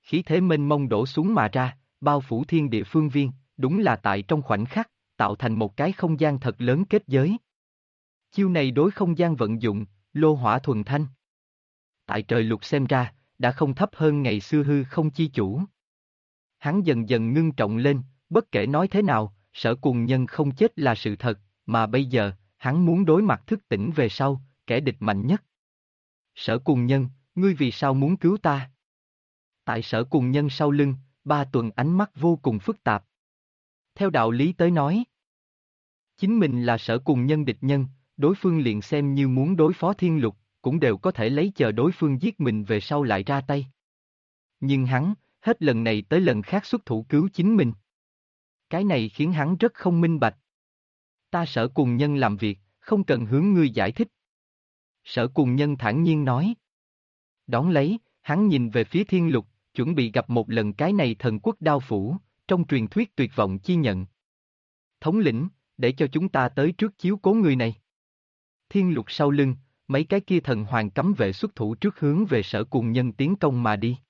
S1: khí thế mênh mông đổ xuống mà ra, bao phủ thiên địa phương viên, đúng là tại trong khoảnh khắc, tạo thành một cái không gian thật lớn kết giới. Chiêu này đối không gian vận dụng, lô hỏa thuần thanh. Tại trời lục xem ra, đã không thấp hơn ngày xưa hư không chi chủ. Hắn dần dần ngưng trọng lên, bất kể nói thế nào, Sở Cùng Nhân không chết là sự thật, mà bây giờ, hắn muốn đối mặt thức tỉnh về sau, kẻ địch mạnh nhất. Sở Cùng Nhân, ngươi vì sao muốn cứu ta? Tại Sở Cùng Nhân sau lưng, Ba Tuần ánh mắt vô cùng phức tạp. Theo đạo lý tới nói, chính mình là Sở Cùng Nhân địch nhân, đối phương liền xem như muốn đối phó Thiên Lục, cũng đều có thể lấy chờ đối phương giết mình về sau lại ra tay. Nhưng hắn, hết lần này tới lần khác xuất thủ cứu chính mình. Cái này khiến hắn rất không minh bạch. Ta Sở Cùng Nhân làm việc, không cần hướng ngươi giải thích. Sở Cùng Nhân thản nhiên nói. Đón lấy, hắn nhìn về phía Thiên Lục, chuẩn bị gặp một lần cái này thần quốc đao phủ, trong truyền thuyết tuyệt vọng chi nhận. Thống lĩnh, để cho chúng ta tới trước chiếu cố người này. Thiên Lục sau lưng, mấy cái kia thần hoàng cấm vệ xuất thủ trước hướng về Sở Cùng Nhân tiến công mà đi.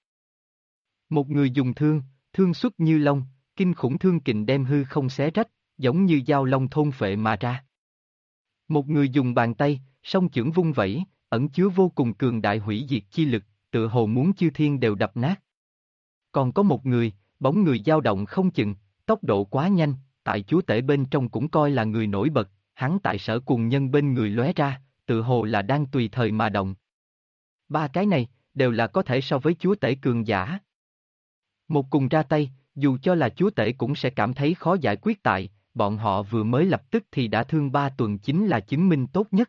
S1: Một người dùng thương, thương xuất như long, kinh khủng thương kình đem hư không xé rách, giống như dao long thôn phệ mà ra. Một người dùng bàn tay, song chưởng vung vẩy, ẩn chứa vô cùng cường đại hủy diệt chi lực, tựa hồ muốn chư thiên đều đập nát. Còn có một người, bóng người dao động không chừng, tốc độ quá nhanh, tại chúa tể bên trong cũng coi là người nổi bật, hắn tại Sở Cùng Nhân bên người lóe ra, tựa hồ là đang tùy thời mà động. Ba cái này, đều là có thể so với chúa tể cường giả. Một cùng ra tay, dù cho là chúa tể cũng sẽ cảm thấy khó giải quyết tại, bọn họ vừa mới lập tức thì đã thương Ba Tuần chính là chứng minh tốt nhất.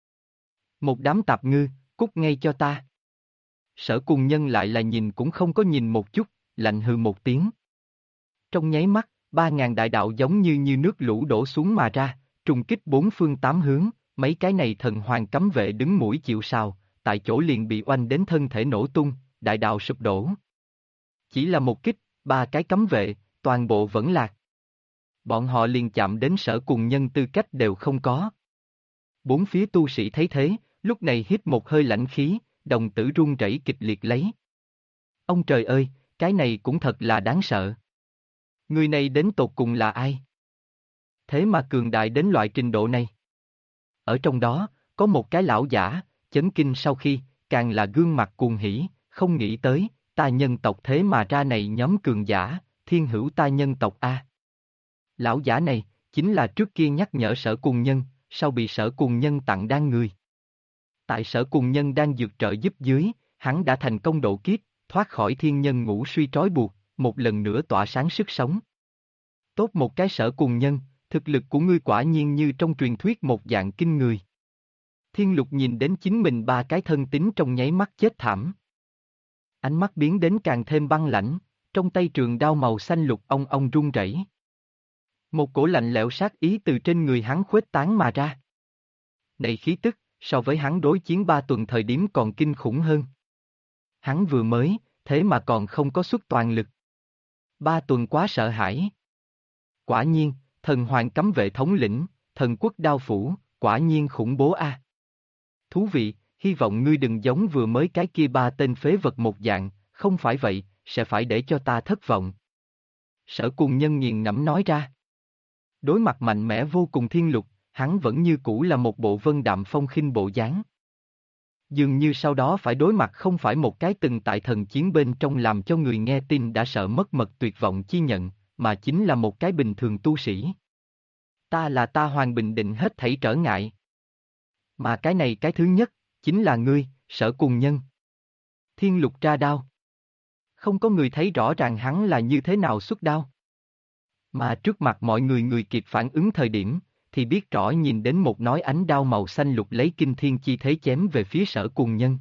S1: Một đám tạp ngư, cút ngay cho ta. Sở Cùng Nhân lại là nhìn cũng không có nhìn một chút, lạnh hừ một tiếng. Trong nháy mắt, 3.000 đại đạo giống như nước lũ đổ xuống mà ra, trùng kích bốn phương tám hướng, mấy cái này thần hoàng cấm vệ đứng mũi chịu sào, tại chỗ liền bị oanh đến thân thể nổ tung, đại đạo sụp đổ. Chỉ là một kích, ba cái cấm vệ, toàn bộ vẫn lạc. Bọn họ liền chạm đến Sở Cùng Nhân tư cách đều không có. Bốn phía tu sĩ thấy thế, lúc này hít một hơi lãnh khí, đồng tử run rẩy kịch liệt lấy. Ông trời ơi, cái này cũng thật là đáng sợ. Người này đến tột cùng là ai? Thế mà cường đại đến loại trình độ này. Ở trong đó, có một cái lão giả, chấn kinh sau khi, càng là gương mặt cuồng hỉ, không nghĩ tới, ta nhân tộc thế mà ra này nhóm cường giả, thiên hữu ta nhân tộc A. Lão giả này, chính là trước kia nhắc nhở Sở Cùng Nhân, sau bị Sở Cùng Nhân tặng đan người. Tại Sở Cùng Nhân đang dược trợ giúp dưới, hắn đã thành công độ kiếp, thoát khỏi thiên nhân ngũ suy trói buộc, một lần nữa tỏa sáng sức sống. Tốt một cái Sở Cùng Nhân, thực lực của ngươi quả nhiên như trong truyền thuyết một dạng kinh người. Thiên Lục nhìn đến chính mình ba cái thân tín trong nháy mắt chết thảm. Ánh mắt biến đến càng thêm băng lãnh, trong tay trường đao màu xanh lục ong ong run rẩy. Một cổ lạnh lẽo sát ý từ trên người hắn khuếch tán mà ra. Này khí tức, so với hắn đối chiến 3 tuần thời điểm còn kinh khủng hơn. Hắn vừa mới, thế mà còn không có xuất toàn lực. 3 tuần quá sợ hãi. Quả nhiên, thần hoàng cấm vệ thống lĩnh, thần quốc đao phủ, quả nhiên khủng bố a. Thú vị, hy vọng ngươi đừng giống vừa mới cái kia ba tên phế vật một dạng, không phải vậy, sẽ phải để cho ta thất vọng. Sở Cùng Nhân nghiền ngẫm nói ra. Đối mặt mạnh mẽ vô cùng Thiên Lục, hắn vẫn như cũ là một bộ vân đạm phong khinh bộ dáng. Dường như sau đó phải đối mặt không phải một cái từng tại thần chiến bên trong làm cho người nghe tin đã sợ mất mật tuyệt vọng chi nhận, mà chính là một cái bình thường tu sĩ. Ta là ta Hoàng Bình định hết thảy trở ngại. Mà cái này cái thứ nhất, chính là ngươi, Sở Cùng Nhân. Thiên Lục ra đao. Không có người thấy rõ ràng hắn là như thế nào xuất đao. Mà trước mặt mọi người người kịp phản ứng thời điểm, thì biết rõ nhìn đến một nói ánh đao màu xanh lục lấy kinh thiên chi thế chém về phía Sở Cùng Nhân.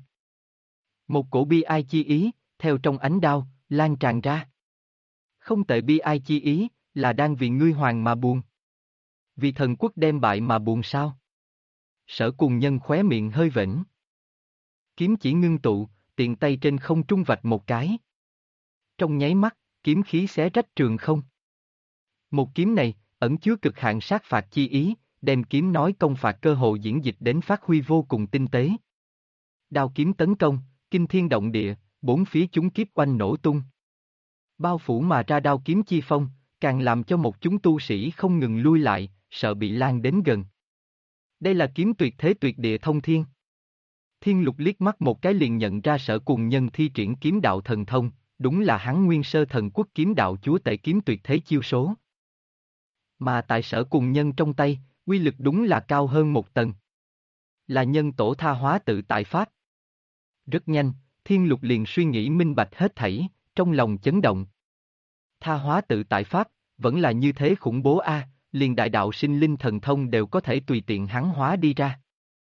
S1: Một cổ bi ai chi ý, theo trong ánh đao, lan tràn ra. Không tệ bi ai chi ý, là đang vì ngươi hoàng mà buồn. Vì thần quốc đem bại mà buồn sao? Sở Cùng Nhân khóe miệng hơi vểnh. Kiếm chỉ ngưng tụ, tiện tay trên không trung vạch một cái. Trong nháy mắt, kiếm khí xé rách trường không. Một kiếm này, ẩn chứa cực hạn sát phạt chi ý, đem kiếm nói công phạt cơ hồ diễn dịch đến phát huy vô cùng tinh tế. Đao kiếm tấn công, kinh thiên động địa, bốn phía chúng kiếp oanh nổ tung. Bao phủ mà ra đao kiếm chi phong, càng làm cho một chúng tu sĩ không ngừng lui lại, sợ bị lan đến gần. Đây là kiếm tuyệt thế tuyệt địa thông thiên. Thiên Lục liếc mắt một cái liền nhận ra Sở Cùng Nhân thi triển kiếm đạo thần thông, đúng là hắn Nguyên Sơ Thần Quốc kiếm đạo chúa tể kiếm tuyệt thế chiêu số. Mà tại Sở Cùng Nhân trong tay, uy lực đúng là cao hơn một tầng. Là nhân tổ tha hóa tự tại pháp. Rất nhanh, Thiên Lục liền suy nghĩ minh bạch hết thảy, trong lòng chấn động. Tha hóa tự tại pháp, vẫn là như thế khủng bố a, liền đại đạo sinh linh thần thông đều có thể tùy tiện hắn hóa đi ra.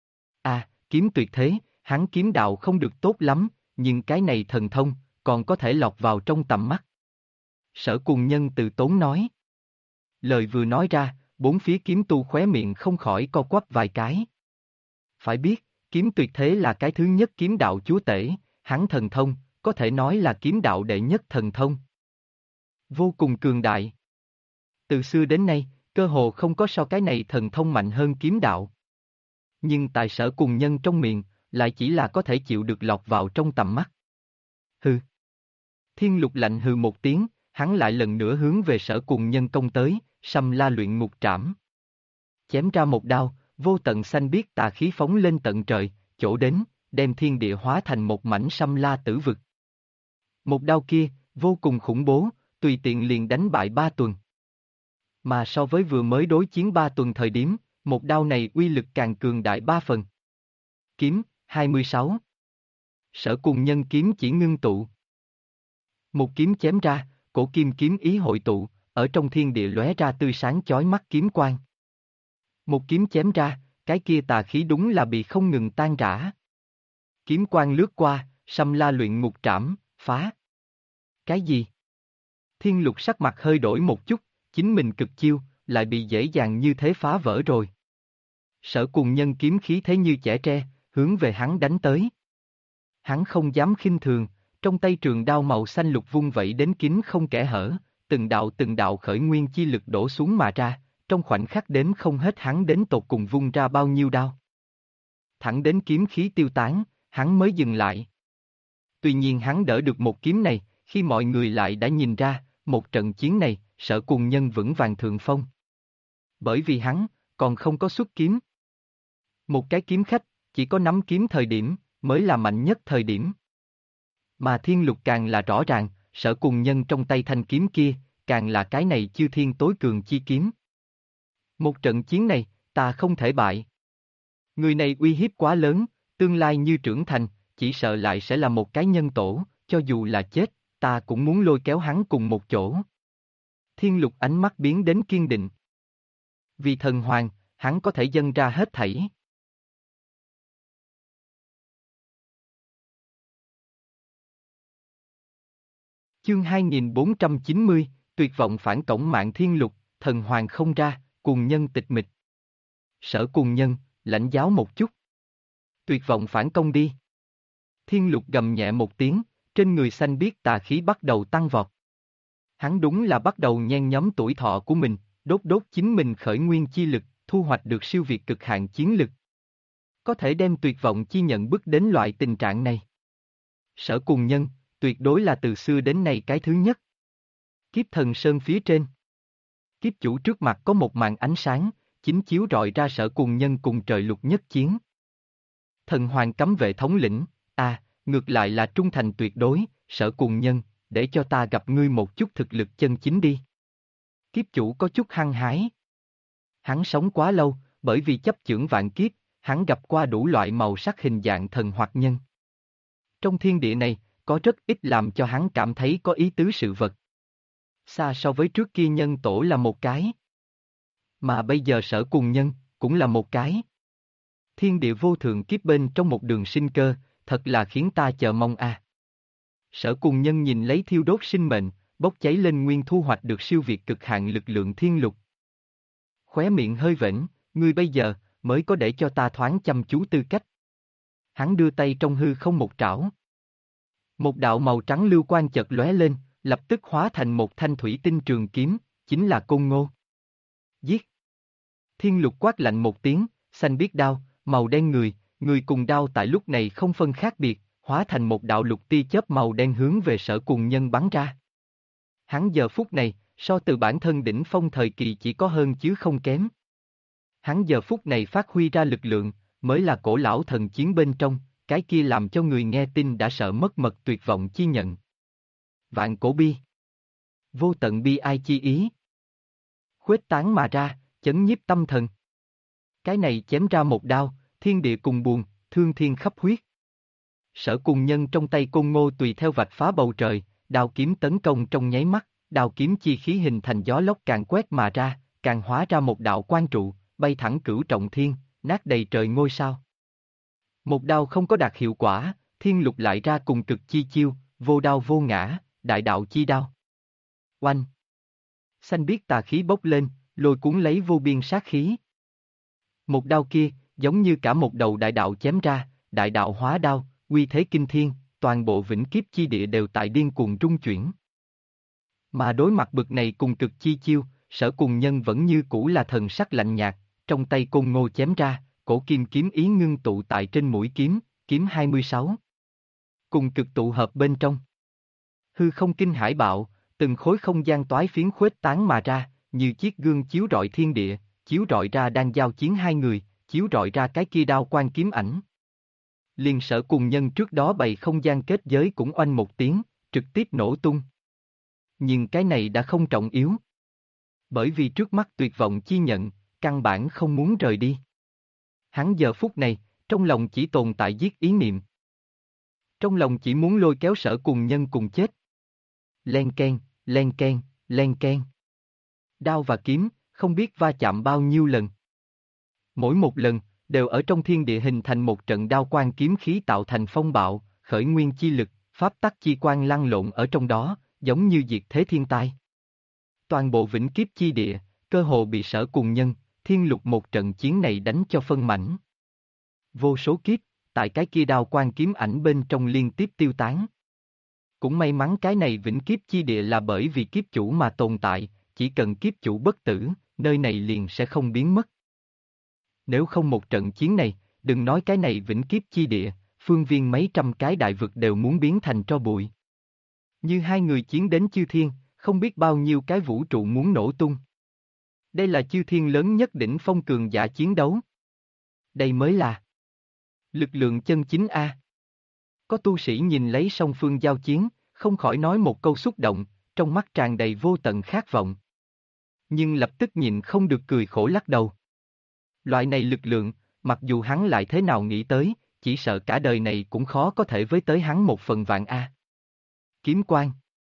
S1: Kiếm tuyệt thế, hắn kiếm đạo không được tốt lắm, nhưng cái này thần thông, còn có thể lọt vào trong tầm mắt. Sở Cùng Nhân từ tốn nói. Lời vừa nói ra, bốn phía kiếm tu khóe miệng không khỏi co quắp vài cái. Phải biết, kiếm tuyệt thế là cái thứ nhất kiếm đạo chúa tể, hắn thần thông, có thể nói là kiếm đạo đệ nhất thần thông. Vô cùng cường đại. Từ xưa đến nay, cơ hồ không có so cái này thần thông mạnh hơn kiếm đạo. Nhưng tại Sở Cùng Nhân trong miệng, lại chỉ là có thể chịu được lọt vào trong tầm mắt. Hừ. Thiên Lục lạnh hừ một tiếng, hắn lại lần nữa hướng về Sở Cùng Nhân công tới, Sâm La luyện ngục trảm. Chém ra một đao, vô tận xanh biếc tà khí phóng lên tận trời, chỗ đến, đem thiên địa hóa thành một mảnh Sâm La tử vực. Một đao kia, vô cùng khủng bố, tùy tiện liền đánh bại 3 tuần. Mà so với vừa mới đối chiến 3 tuần thời điểm, một đao này uy lực càng cường đại 3 phần. Kiếm, 26. Sở Cùng Nhân kiếm chỉ ngưng tụ. Một kiếm chém ra, cổ kim kiếm ý hội tụ, ở trong thiên địa lóe ra tươi sáng chói mắt kiếm quang. Một kiếm chém ra, cái kia tà khí đúng là bị không ngừng tan rã. Kiếm quang lướt qua, Sâm La luyện ngục trảm, phá. Cái gì? Thiên Lục sắc mặt hơi đổi một chút, chính mình cực chiêu, lại bị dễ dàng như thế phá vỡ rồi. Sở Cùng Nhân kiếm khí thế như chẻ tre, hướng về hắn đánh tới. Hắn không dám khinh thường, trong tay trường đao màu xanh lục vung vẩy đến kín không kẽ hở, từng đạo khởi nguyên chi lực đổ xuống mà ra, trong khoảnh khắc đếm không hết hắn đến tột cùng vung ra bao nhiêu đao. Thẳng đến kiếm khí tiêu tán, hắn mới dừng lại. Tuy nhiên hắn đỡ được một kiếm này, khi mọi người lại đã nhìn ra, một trận chiến này, Sở Cùng Nhân vững vàng thượng phong. Bởi vì hắn, còn không có xuất kiếm. Một cái kiếm khách, chỉ có nắm kiếm thời điểm, mới là mạnh nhất thời điểm. Mà Thiên Lục càng là rõ ràng, Sở Cùng Nhân trong tay thanh kiếm kia, càng là cái này chư thiên tối cường chi kiếm. Một trận chiến này, ta không thể bại. Người này uy hiếp quá lớn, tương lai như trưởng thành, chỉ sợ lại sẽ là một cái nhân tổ, cho dù là chết, ta cũng muốn lôi kéo hắn cùng một chỗ. Thiên Lục ánh mắt biến đến kiên định. Vì thần hoàng, hắn có thể dâng ra hết thảy. Chương 2490, tuyệt vọng phản cổng mạng Thiên Lục, thần hoàng không ra, cùng nhân tịch mịch. Sở Cùng Nhân, lãnh giáo một chút. Tuyệt vọng phản công đi. Thiên Lục gầm nhẹ một tiếng, trên người xanh biếc tà khí bắt đầu tăng vọt. Hắn đúng là bắt đầu nhen nhóm tuổi thọ của mình, đốt chính mình khởi nguyên chi lực, thu hoạch được siêu việt cực hạn chiến lực. Có thể đem tuyệt vọng chi nhận bước đến loại tình trạng này. Sở Cùng Nhân, tuyệt đối là từ xưa đến nay cái thứ nhất. Kiếp Thần Sơn phía trên. Kiếp chủ trước mặt có một màn ánh sáng, chính chiếu rọi ra Sở Cùng Nhân cùng trời lục nhất chiến. Thần Hoàng cấm vệ thống lĩnh, ngược lại là trung thành tuyệt đối, Sở Cùng Nhân, để cho ta gặp ngươi một chút thực lực chân chính đi. Kiếp chủ có chút hăng hái. Hắn sống quá lâu, bởi vì chấp chưởng vạn kiếp, hắn gặp qua đủ loại màu sắc hình dạng thần hoặc nhân. Trong thiên địa này, có rất ít làm cho hắn cảm thấy có ý tứ sự vật. Xa so với trước kia nhân tổ là một cái. Mà bây giờ Sở Cùng Nhân, cũng là một cái. Thiên địa vô thượng kiếp bên trong một đường sinh cơ, thật là khiến ta chờ mong a. Sở Cùng Nhân nhìn lấy thiêu đốt sinh mệnh, bốc cháy lên nguyên thu hoạch được siêu việt cực hạn lực lượng thiên lục. Khóe miệng hơi vểnh, ngươi bây giờ, mới có để cho ta thoáng chăm chú tư cách. Hắn đưa tay trong hư không một trảo. Một đạo màu trắng lưu quang chợt lóe lên, lập tức hóa thành một thanh thủy tinh trường kiếm, chính là Côn Ngô. Giết! Thiên Lục quát lạnh một tiếng, xanh biếc đao, màu đen người cùng đao tại lúc này không phân khác biệt, hóa thành một đạo lục tia chớp màu đen hướng về Sở Cùng Nhân bắn ra. Hắn giờ phút này, so từ bản thân đỉnh phong thời kỳ chỉ có hơn chứ không kém. Hắn giờ phút này phát huy ra lực lượng, mới là cổ lão thần chiến bên trong, cái kia làm cho người nghe tin đã sợ mất mật tuyệt vọng chi nhận. Vạn cổ bi. Vô tận bi ai chi ý. Khuếch tán mà ra, chấn nhiếp tâm thần. Cái này chém ra một đao, thiên địa cùng buồn, thương thiên khắp huyết. Sở Cùng Nhân trong tay Côn Ngô tùy theo vạch phá bầu trời, đao kiếm tấn công trong nháy mắt, đao kiếm chi khí hình thành gió lốc càng quét mà ra, càng hóa ra một đạo quang trụ, bay thẳng cửu trọng thiên, nát đầy trời ngôi sao. Một đao không có đạt hiệu quả, thiên lục lại ra cùng cực chi chiêu, vô đao vô ngã, đại đạo chi đao. Oanh! Xanh biếc tà khí bốc lên, lôi cuốn lấy vô biên sát khí. Một đao kia, giống như cả một đầu đại đạo chém ra, đại đạo hóa đao, uy thế kinh thiên, toàn bộ vĩnh kiếp chi địa đều tại điên cuồng rung chuyển. Mà đối mặt bực này cùng cực chi chiêu, Sở Cùng Nhân vẫn như cũ là thần sắc lạnh nhạt, trong tay Côn Ngô chém ra, cổ kim kiếm ý ngưng tụ tại trên mũi kiếm, kiếm 26. Cùng cực tụ hợp bên trong. Hư không kinh hải bạo, từng khối không gian toái phiến khuếch tán mà ra, như chiếc gương chiếu rọi thiên địa, chiếu rọi ra đang giao chiến hai người, chiếu rọi ra cái kia đao quan kiếm ảnh. Liền Sở Cùng Nhân trước đó bày không gian kết giới cũng oanh một tiếng, trực tiếp nổ tung. Nhưng cái này đã không trọng yếu. Bởi vì trước mắt tuyệt vọng chi nhận, căn bản không muốn rời đi. Hắn giờ phút này, trong lòng chỉ tồn tại giết ý niệm. Trong lòng chỉ muốn lôi kéo Sở Cùng Nhân cùng chết. Len keng, len keng, len keng. Đao và kiếm, không biết va chạm bao nhiêu lần. Mỗi một lần, đều ở trong thiên địa hình thành một trận đao quang kiếm khí tạo thành phong bạo, khởi nguyên chi lực, pháp tắc chi quang lăn lộn ở trong đó, giống như diệt thế thiên tai. Toàn bộ vĩnh kiếp chi địa, cơ hồ bị Sở Cùng Nhân, thiên lục một trận chiến này đánh cho phân mảnh. Vô số kiếp, tại cái kia đao quang kiếm ảnh bên trong liên tiếp tiêu tán. Cũng may mắn cái này vĩnh kiếp chi địa là bởi vì kiếp chủ mà tồn tại, chỉ cần kiếp chủ bất tử, nơi này liền sẽ không biến mất. Nếu không một trận chiến này, đừng nói cái này vĩnh kiếp chi địa, phương viên mấy trăm cái đại vực đều muốn biến thành tro bụi. Như hai người chiến đến chư thiên, không biết bao nhiêu cái vũ trụ muốn nổ tung. Đây là chư thiên lớn nhất đỉnh phong cường giả chiến đấu. Đây mới là lực lượng chân chính A. Có tu sĩ nhìn lấy song phương giao chiến, không khỏi nói một câu xúc động, trong mắt tràn đầy vô tận khát vọng. Nhưng lập tức nhìn không được cười khổ lắc đầu. Loại này lực lượng, mặc dù hắn lại thế nào nghĩ tới, chỉ sợ cả đời này cũng khó có thể với tới hắn một phần vạn A. Kiếm quang,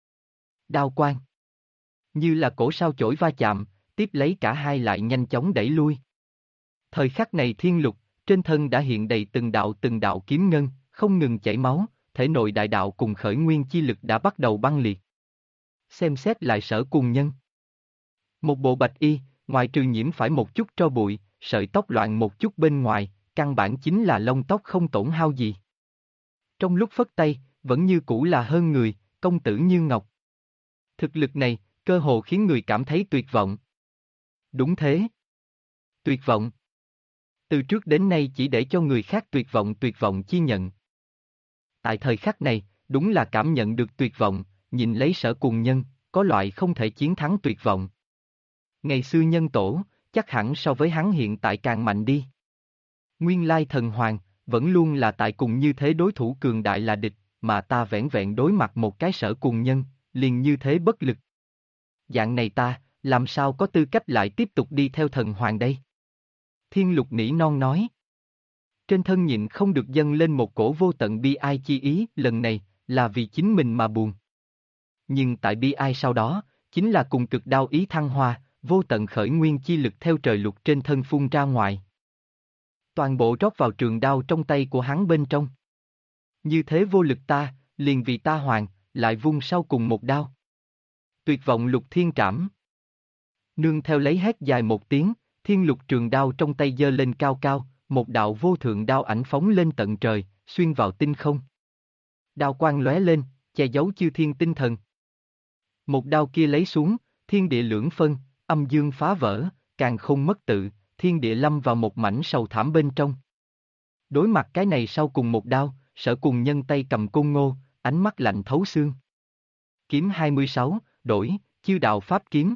S1: đao quang, như là cổ sao chổi va chạm, tiếp lấy cả hai lại nhanh chóng đẩy lui. Thời khắc này thiên lục, trên thân đã hiện đầy từng đạo kiếm ngân, không ngừng chảy máu, thể nội đại đạo cùng khởi nguyên chi lực đã bắt đầu băng liệt. Xem xét lại Sở Cùng Nhân. Một bộ bạch y, ngoài trừ nhiễm phải một chút tro bụi, sợi tóc loạn một chút bên ngoài, căn bản chính là lông tóc không tổn hao gì. Trong lúc phất tay, vẫn như cũ là hơn người, công tử như ngọc. Thực lực này, cơ hồ khiến người cảm thấy tuyệt vọng. Đúng thế. Tuyệt vọng. Từ trước đến nay chỉ để cho người khác tuyệt vọng chi nhận. Tại thời khắc này, đúng là cảm nhận được tuyệt vọng, nhìn lấy Sở Cùng Nhân, có loại không thể chiến thắng tuyệt vọng. Ngày xưa nhân tổ, chắc hẳn so với hắn hiện tại càng mạnh đi. Nguyên lai thần hoàng, vẫn luôn là tại cùng như thế đối thủ cường đại là địch, mà ta vẻn vẹn đối mặt một cái Sở Cùng Nhân, liền như thế bất lực. Dạng này ta, làm sao có tư cách lại tiếp tục đi theo thần hoàng đây? Thiên lục nỉ non nói. Trên thân nhịn không được dâng lên một cổ vô tận bi ai chi ý, lần này, là vì chính mình mà buồn. Nhưng tại bi ai sau đó, chính là cùng cực đao ý thăng hoa, vô tận khởi nguyên chi lực theo trời lục trên thân phun ra ngoài. Toàn bộ rót vào trường đao trong tay của hắn bên trong. Như thế vô lực ta, liền vì ta hoàng, lại vung sau cùng một đao. Tuyệt vọng lục thiên trảm. Nương theo lấy hét dài một tiếng, thiên lục trường đao trong tay giơ lên cao cao, một đạo vô thượng đao ảnh phóng lên tận trời, xuyên vào tinh không. Đao quang lóe lên, che giấu chư thiên tinh thần. Một đao kia lấy xuống, thiên địa lưỡng phân, âm dương phá vỡ, càn khôn mất tự, thiên địa lâm vào một mảnh sầu thảm bên trong. Đối mặt cái này sau cùng một đao, Sở Cùng Nhân tay cầm côn ngô, ánh mắt lạnh thấu xương. Kiếm 26, đổi, chiêu đạo pháp kiếm.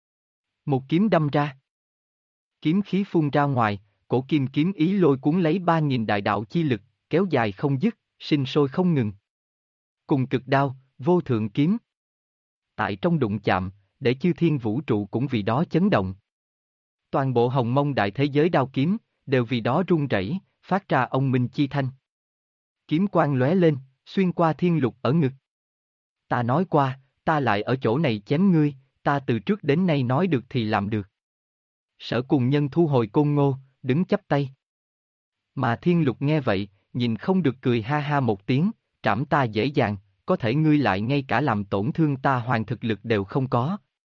S1: Một kiếm đâm ra. Kiếm khí phun ra ngoài, cổ kim kiếm ý lôi cuốn lấy 3.000 đại đạo chi lực, kéo dài không dứt, sinh sôi không ngừng. Cùng cực đao, vô thượng kiếm. Tại trong đụng chạm, để chư thiên vũ trụ cũng vì đó chấn động. Toàn bộ hồng mông đại thế giới đao kiếm, đều vì đó rung rẩy, phát ra ông minh chi thanh. Kiếm quang lóe lên, xuyên qua thiên lục ở ngực. Ta nói qua, ta lại ở chỗ này chém ngươi, ta từ trước đến nay nói được thì làm được. Sở Cùng Nhân thu hồi côn ngô, đứng chắp tay. Mà thiên lục nghe vậy, nhìn không được cười ha ha một tiếng, trảm ta dễ dàng, có thể ngươi lại ngay cả làm tổn thương ta hoàng thực lực đều không có.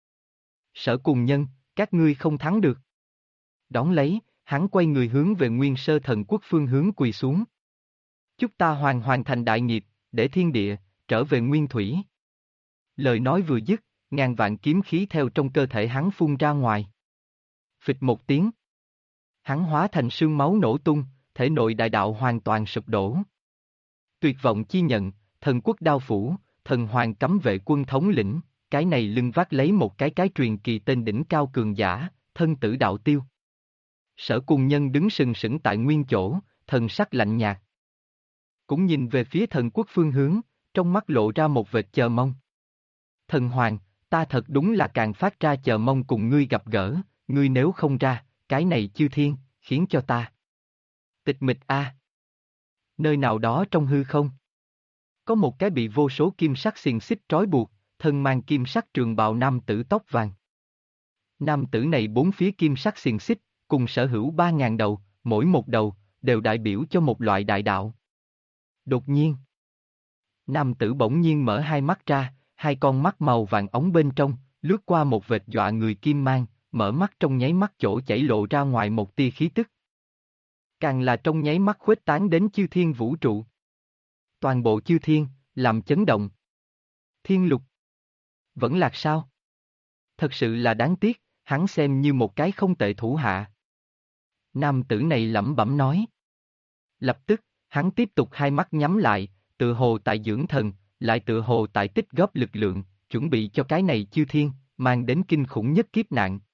S1: Sở Cùng Nhân, các ngươi không thắng được. Đón lấy, hắn quay người hướng về Nguyên Sơ Thần Quốc phương hướng quỳ xuống. Chúc ta hoàn thành đại nghiệp, để thiên địa, trở về nguyên thủy. Lời nói vừa dứt, ngàn vạn kiếm khí theo trong cơ thể hắn phun ra ngoài. Phịch một tiếng. Hắn hóa thành sương máu nổ tung, thể nội đại đạo hoàn toàn sụp đổ. Tuyệt vọng chi nhận, thần quốc đao phủ, thần hoàng cấm vệ quân thống lĩnh, cái này lưng vác lấy một cái truyền kỳ tên đỉnh cao cường giả, thân tử đạo tiêu. Sở Cùng Nhân đứng sừng sững tại nguyên chỗ, thần sắc lạnh nhạt. Cũng nhìn về phía thần quốc phương hướng, trong mắt lộ ra một vệt chờ mong. Thần hoàng, ta thật đúng là càng phát ra chờ mong cùng ngươi gặp gỡ, ngươi nếu không ra, cái này chư thiên, khiến cho ta tịch mịch a. Nơi nào đó trong hư không, có một cái bị vô số kim sắc xiềng xích trói buộc, thân mang kim sắc trường bào nam tử tóc vàng. Nam tử này bốn phía kim sắc xiềng xích, cùng sở hữu 3.000 đầu, mỗi một đầu, đều đại biểu cho một loại đại đạo. Đột nhiên, nam tử bỗng nhiên mở hai mắt ra, hai con mắt màu vàng óng bên trong, lướt qua một vệt dọa người kim mang, mở mắt trong nháy mắt chỗ chảy lộ ra ngoài một tia khí tức. Càng là trong nháy mắt khuếch tán đến chư thiên vũ trụ. Toàn bộ chư thiên, làm chấn động. Thiên lục. Vẫn lạc sao? Thật sự là đáng tiếc, hắn xem như một cái không tệ thủ hạ. Nam tử này lẩm bẩm nói. Lập tức, hắn tiếp tục hai mắt nhắm lại, tự hồ tại dưỡng thần, lại tự hồ tại tích góp lực lượng, chuẩn bị cho cái này chư thiên, mang đến kinh khủng nhất kiếp nạn.